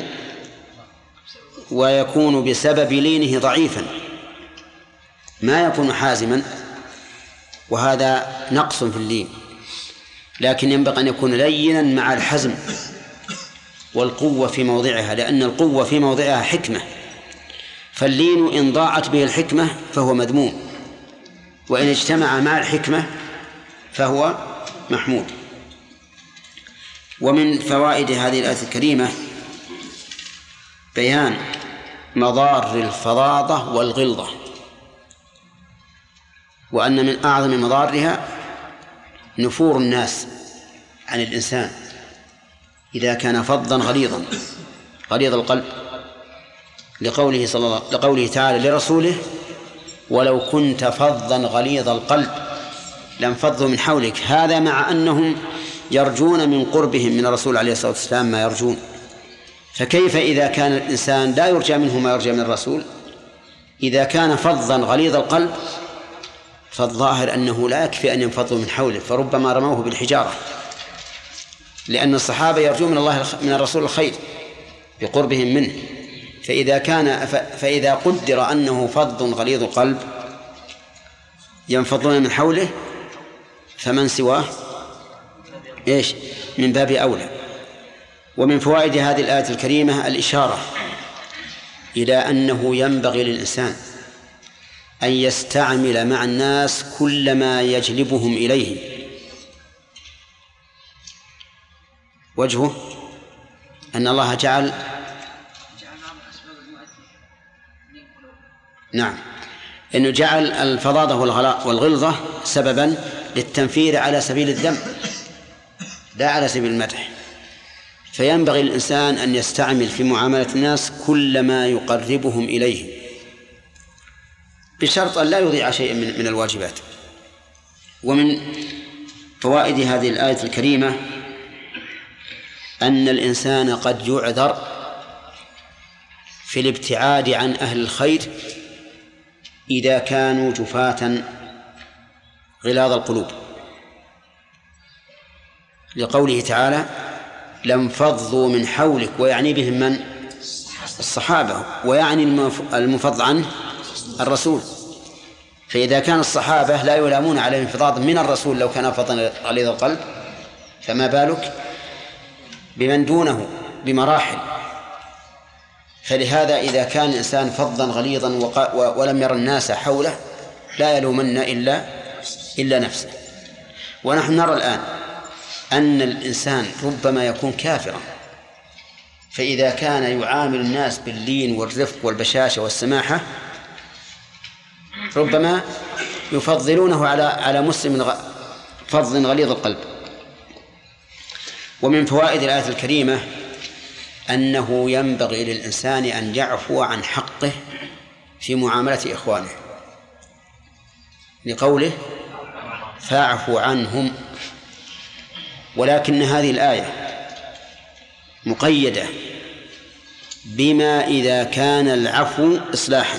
ويكون بسبب لينه ضعيفا ما يكون حازما، وهذا نقص في اللين، لكن ينبغي أن يكون لينا مع الحزم والقوة في موضعها، لأن القوة في موضعها حكمة، فاللين إن ضاعت به الحكمة فهو مذموم، وإن اجتمع مع الحكمة فهو محمود. ومن فوائد هذه الآية الكريمة بيان مضار الفظاظة والغلظة، وأن من أعظم مضارها نفور الناس عن الإنسان إذا كان فظا غليظ القلب، لقوله تعالى لرسوله: ولو كنت فظا غليظ القلب لانفضوا من حولك. هذا مع أنهم يرجون من قربهم من الرسول عليه الصلاة والسلام ما يرجون، فكيف إذا كان الإنسان لا يرجى منه ما يرجى من الرسول؟ إذا كان فظا غليظ القلب فالظاهر أنه لا يكفي أن ينفضوا من حوله، فربما رموه بالحجارة، لأن الصحابة يرجون من الله من الرسول الخير بقربهم منه، فإذا قدر أنه فظ غليظ القلب ينفضون من حوله، فمن سواه من باب أولى. ومن فوائد هذه الآية الكريمة الإشارة إلى أنه ينبغي للإنسان أن يستعمل مع الناس كل ما يجلبهم إليه. وجهه أن الله جعل أنه جعل الفظاظة والغلظة سببا للتنفير على سبيل الذم لا على سبيل المدح، فينبغي للإنسان أن يستعمل في معاملة الناس كل ما يقربهم إليه بشرط أن لا يضيع شيء من الواجبات. ومن فوائد هذه الآية الكريمة أن الإنسان قد يعذر في الابتعاد عن أهل الخير إذا كانوا جفاة غلاظ القلوب، لقوله تعالى: لانفضوا من حولك، ويعني بهم من؟ الصحابة، ويعني المفض عنه الرسول. فإذا كان الصحابة لا يلامون على الانفضاض من الرسول لو كان فظا غليظ القلب، فما بالك بمن دونه بمراحل. فلهذا إذا كان الإنسان فظا غليظا ولم ير الناس حوله لا يلومن إلا نفسه. ونحن نرى الآن أن الإنسان ربما يكون كافرا، فإذا كان يعامل الناس باللين والرفق والبشاشة والسماحة ربما يفضلونه على مسلم فظ غليظ القلب. ومن فوائد الآية الكريمة أنه ينبغي للإنسان أن يعفو عن حقه في معاملة إخوانه، لقوله: فاعفوا عنهم. ولكن هذه الآية مقيدة بما إذا كان العفو إصلاحا،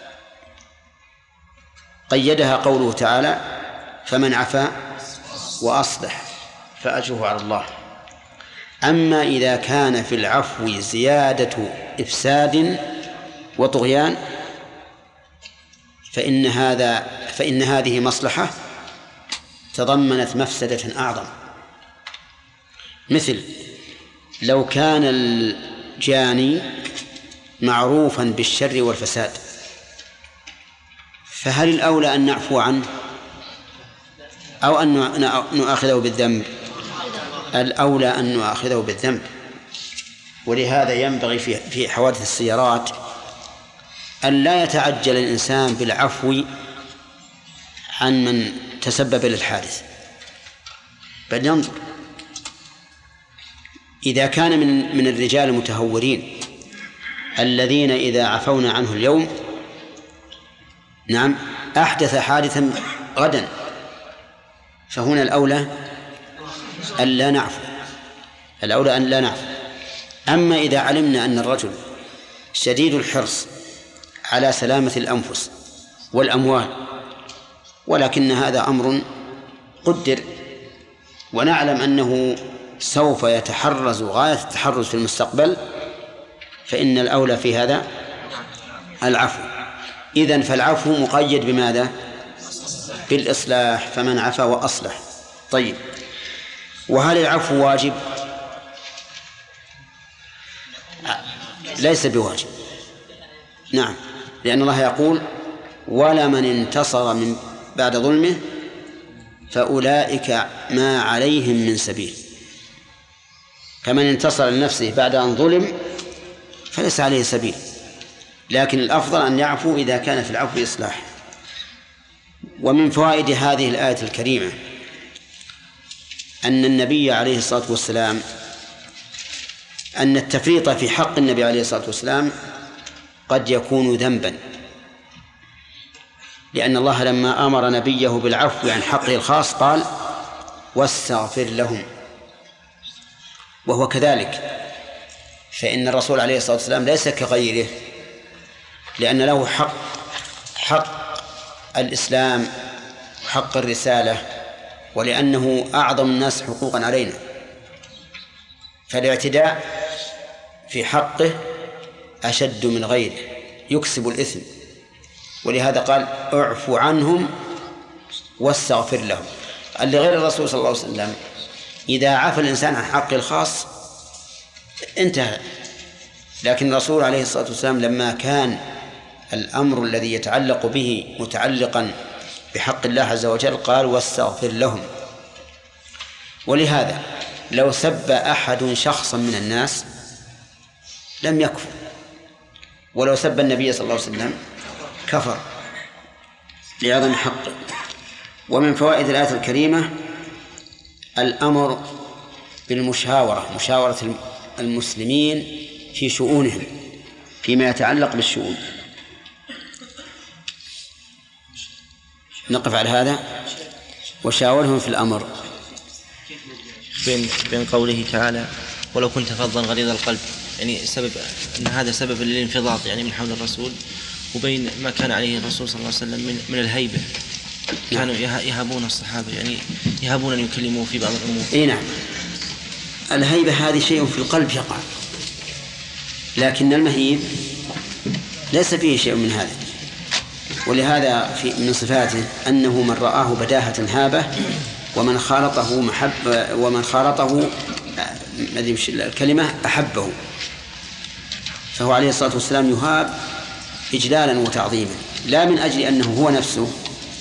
قيدها قوله تعالى: فمن عفا وأصلح فأجره على الله. أما إذا كان في العفو زيادة إفساد وطغيان فإن هذه مصلحة تضمنت مفسدة أعظم، مثل لو كان الجاني معروفا بالشر والفساد، فهل الأولى أن نعفو عنه أو أن نؤاخذه بالذنب؟ الأولى أن نؤاخذه بالذنب. ولهذا ينبغي في حوادث السيارات أن لا يتعجل الإنسان بالعفو عن من تسبب للحادث، بل ينظر. إذا كان من الرجال المتهورين الذين إذا عفونا عنه اليوم أحدث حادثا غدا، فهنا الأولى أن لا نعفو. أما إذا علمنا أن الرجل شديد الحرص على سلامة الأنفس والأموال، ولكن هذا أمر قدر، ونعلم أنه سوف يتحرز غاية التحرز في المستقبل فإن الأولى في هذا العفو. إذن فالعفو مقيد بماذا؟ بالإصلاح، فمن عفا وأصلح. طيب، وهل العفو واجب؟ ليس بواجب. نعم، لأن الله يقول ولمن انتصر من بعد ظلمه فأولئك ما عليهم من سبيل. فمن انتصر لنفسه بعد أن ظلم فليس عليه سبيل، لكن الأفضل أن يعفو إذا كان في العفو إصلاح. ومن فوائد هذه الآية الكريمة أن النبي عليه الصلاة والسلام أن التفريط في حق النبي عليه الصلاة والسلام قد يكون ذنبا، لأن الله لما أمر نبيه بالعفو عن حقه الخاص قال واستغفر لهم، وهو كذلك، فإن الرسول عليه الصلاة والسلام ليس كغيره، لأن له حق الإسلام وحق الرسالة، ولأنه أعظم الناس حقوقا علينا، فالاعتداء في حقه أشد من غيره يكسب الإثم، ولهذا قال اعفو عنهم واستغفر لهم. لغير الرسول صلى الله عليه وسلم إذا عفى الإنسان عن حقه الخاص انتهى، لكن الرسول عليه الصلاة والسلام لما كان الأمر الذي يتعلق به متعلقا بحق الله عز وجل قال واستغفر لهم. ولهذا لو سب أحد شخصا من الناس لم يكفر، ولو سب النبي صلى الله عليه وسلم كفر لعظم حقه. ومن فوائد الآية الكريمة الأمر بالمشاورة، مشاورة المسلمين في شؤونهم فيما يتعلق بالشؤون. نقف على هذا وشاورهم في الأمر. بين قوله تعالى ولو كنت فظا غليظ القلب، يعني سبب أن هذا سبب للانفضاض يعني من حول الرسول، وبين ما كان عليه الرسول صلى الله عليه وسلم من الهيبة، كانوا يهابون الصحابة، يعني يهابون أن يكلموا في بعض الأمور. إيه نعم، الهيبة هذه شيء في القلب يقع، لكن المهيب ليس فيه شيء من هذا. ولهذا من صفاته أنه من رآه بداهة هابة، ومن خالطه محبة، ومن خالطه الكلمة أحبه. فهو عليه الصلاة والسلام يهاب إجلالا وتعظيما، لا من أجل أنه هو نفسه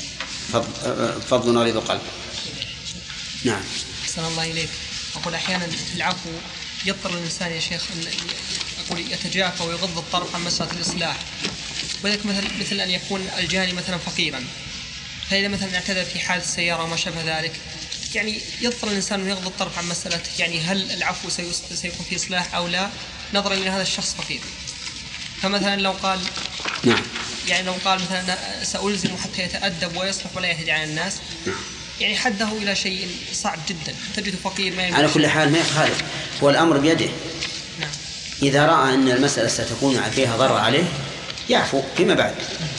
فضل غليظ القلب. نعم. أحسن الله إليك. أقول أحيانا في العفو يضطر الإنسان يا شيخ أقول يتجافى ويغض الطرف عن مسألة الإصلاح، وذلك مثل أن يكون الجاني مثلا فقيرا، فإذا مثلا اعتذر في حادث السيارة وما شابه ذلك، يعني يضطر الإنسان أن يغض الطرف عن مسألة يعني هل العفو سيكون في إصلاح أو لا، نظرا إلى هذا الشخص فقير. فمثلا لو قال نعم، يعني لو قال مثلا سألزم حتى يتأدب ويصلح ولا يهدي على الناس، يعني حده إلى شيء صعب جدا، تجد فقير ما على كل حال ما يخالف، هو الأمر بيده. نعم. إذا رأى أن المسألة ستكون فيها ضرر عليه يعفو فيما بعد.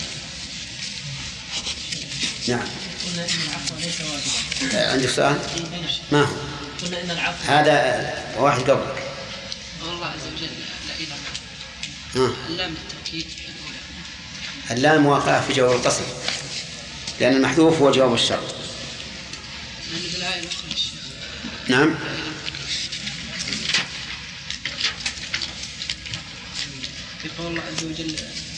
نعم. قلنا إن العفو ليس واجبا. عندك سؤال؟ ما هو؟ قلنا إن العفو هذا واحد قبلك. الله عز وجل لا إله اللام بالتأكيد، اللام واقع في جواب القسم، لأن المحذوف هو جواب الشرط. نعم. في قول الله عز وجل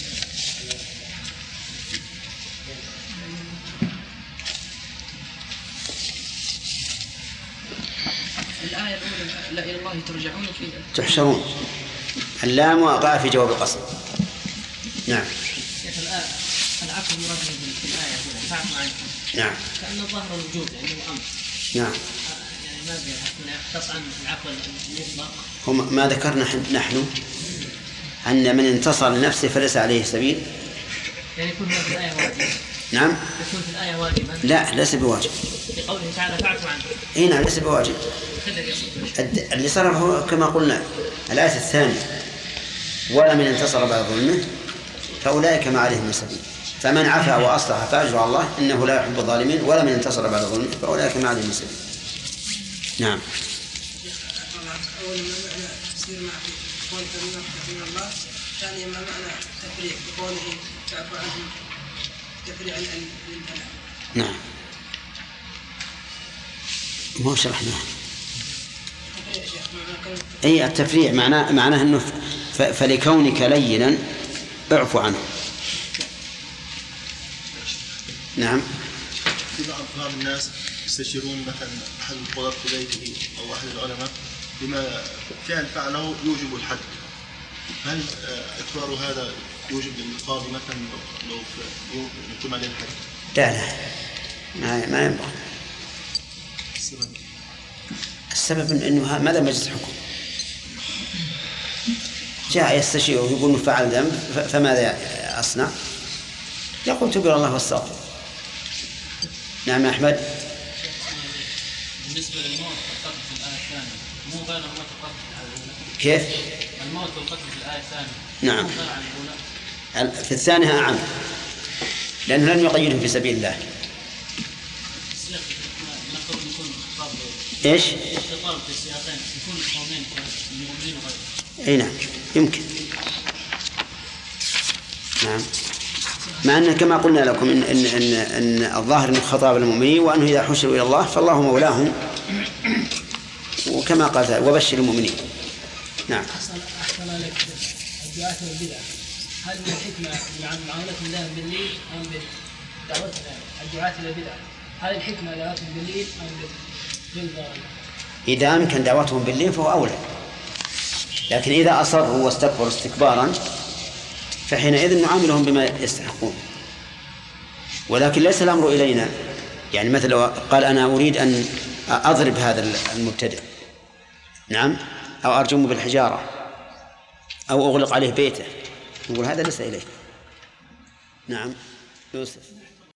الآية الأولى لا إلى الله ترجعون تحشرون، اللام واقع في جواب القسم. نعم. العفو مراد في الآية هنا فاعفوا عنه. نعم. كأن ظهر الوجود يعني هو أمر. نعم. يعني ما يختص عن العفو المطلق. هم ما ذكرنا نحن أن من انتصر لنفسه فليس عليه سبيل. يعني يكون في الآية واجبا. نعم. يكون في الآية واجبا. لا ليس بواجب. في قوله تعالى فاعفوا عنه. إيه نعم ليس بواجب. اللي صار هو كما قلنا الآية الثانية ولمن انتصر بعد ظلمه فأولئك ما عليهم من سبيل، فمن عفا وأصلح فأجر على الله إنه لا يحب الظالمين، ولمن انتصر بعد ظلمه فأولئك ما عليهم من سبيل. نعم. قول ما معنى تفسير مع قول من الله، ثانيا ما معنى تفريع بقوله تعفو عنهم تفريع عن الامتناع. نعم ما شرحناه. أي التفريع معناه أنه فلكونك لينا اعفو عنه. نعم. في بعض الناس يستشيرون مثلا أحد القضاة في بيته أو أحد العلماء بما فعل فعله يوجب الحد، هل إكرار هذا يوجب القاضي مثلا لو يقيم عليه الحد؟ لا ما ينبغي. السبب أنه ماذا مجلس حكم جاء يستشير ويقول فعل ذنب فماذا أصنع؟ يقول تبر الله واستغفر. نعم يا أحمد. بالنسبة للموت والقتل في الآية الثانية مو غير الموت والقتل في الآية الأولى. كيف؟ الموت والقتل في الآية الثانية نعم في الثانية أعم لأنه لم يقيده في سبيل الله. إيش؟ الخطاب في السياقين يكون قومين المؤمنين وغيرهم. أي نعم يمكن. نعم مع أن كما قلنا لكم إن الظاهر أنه خطاب المؤمنين وأنه إذا حشروا إلى الله فالله مولاهم وكما قال وبشر المؤمنين. نعم. أحسن لك الدعاة والبدعة، هل من الحكمة معاملتهم لهم بالليل أم بدعوتهم الدعاة إلى البدعة؟ هل الحكمة دعوتهم بالليل أم بالنهار؟ إذا أمكن دعوتهم بالليل فهو أولى، لكن إذا أصروا واستكبروا استكبارا فحينئذ نعاملهم بما يستحقون. ولكن ليس الأمر إلينا، يعني مثلا قال أنا أريد أن أضرب هذا المبتدع نعم أو أرجمه بالحجارة أو أغلق عليه بيته، نقول هذا ليس إليه. نعم يوسف.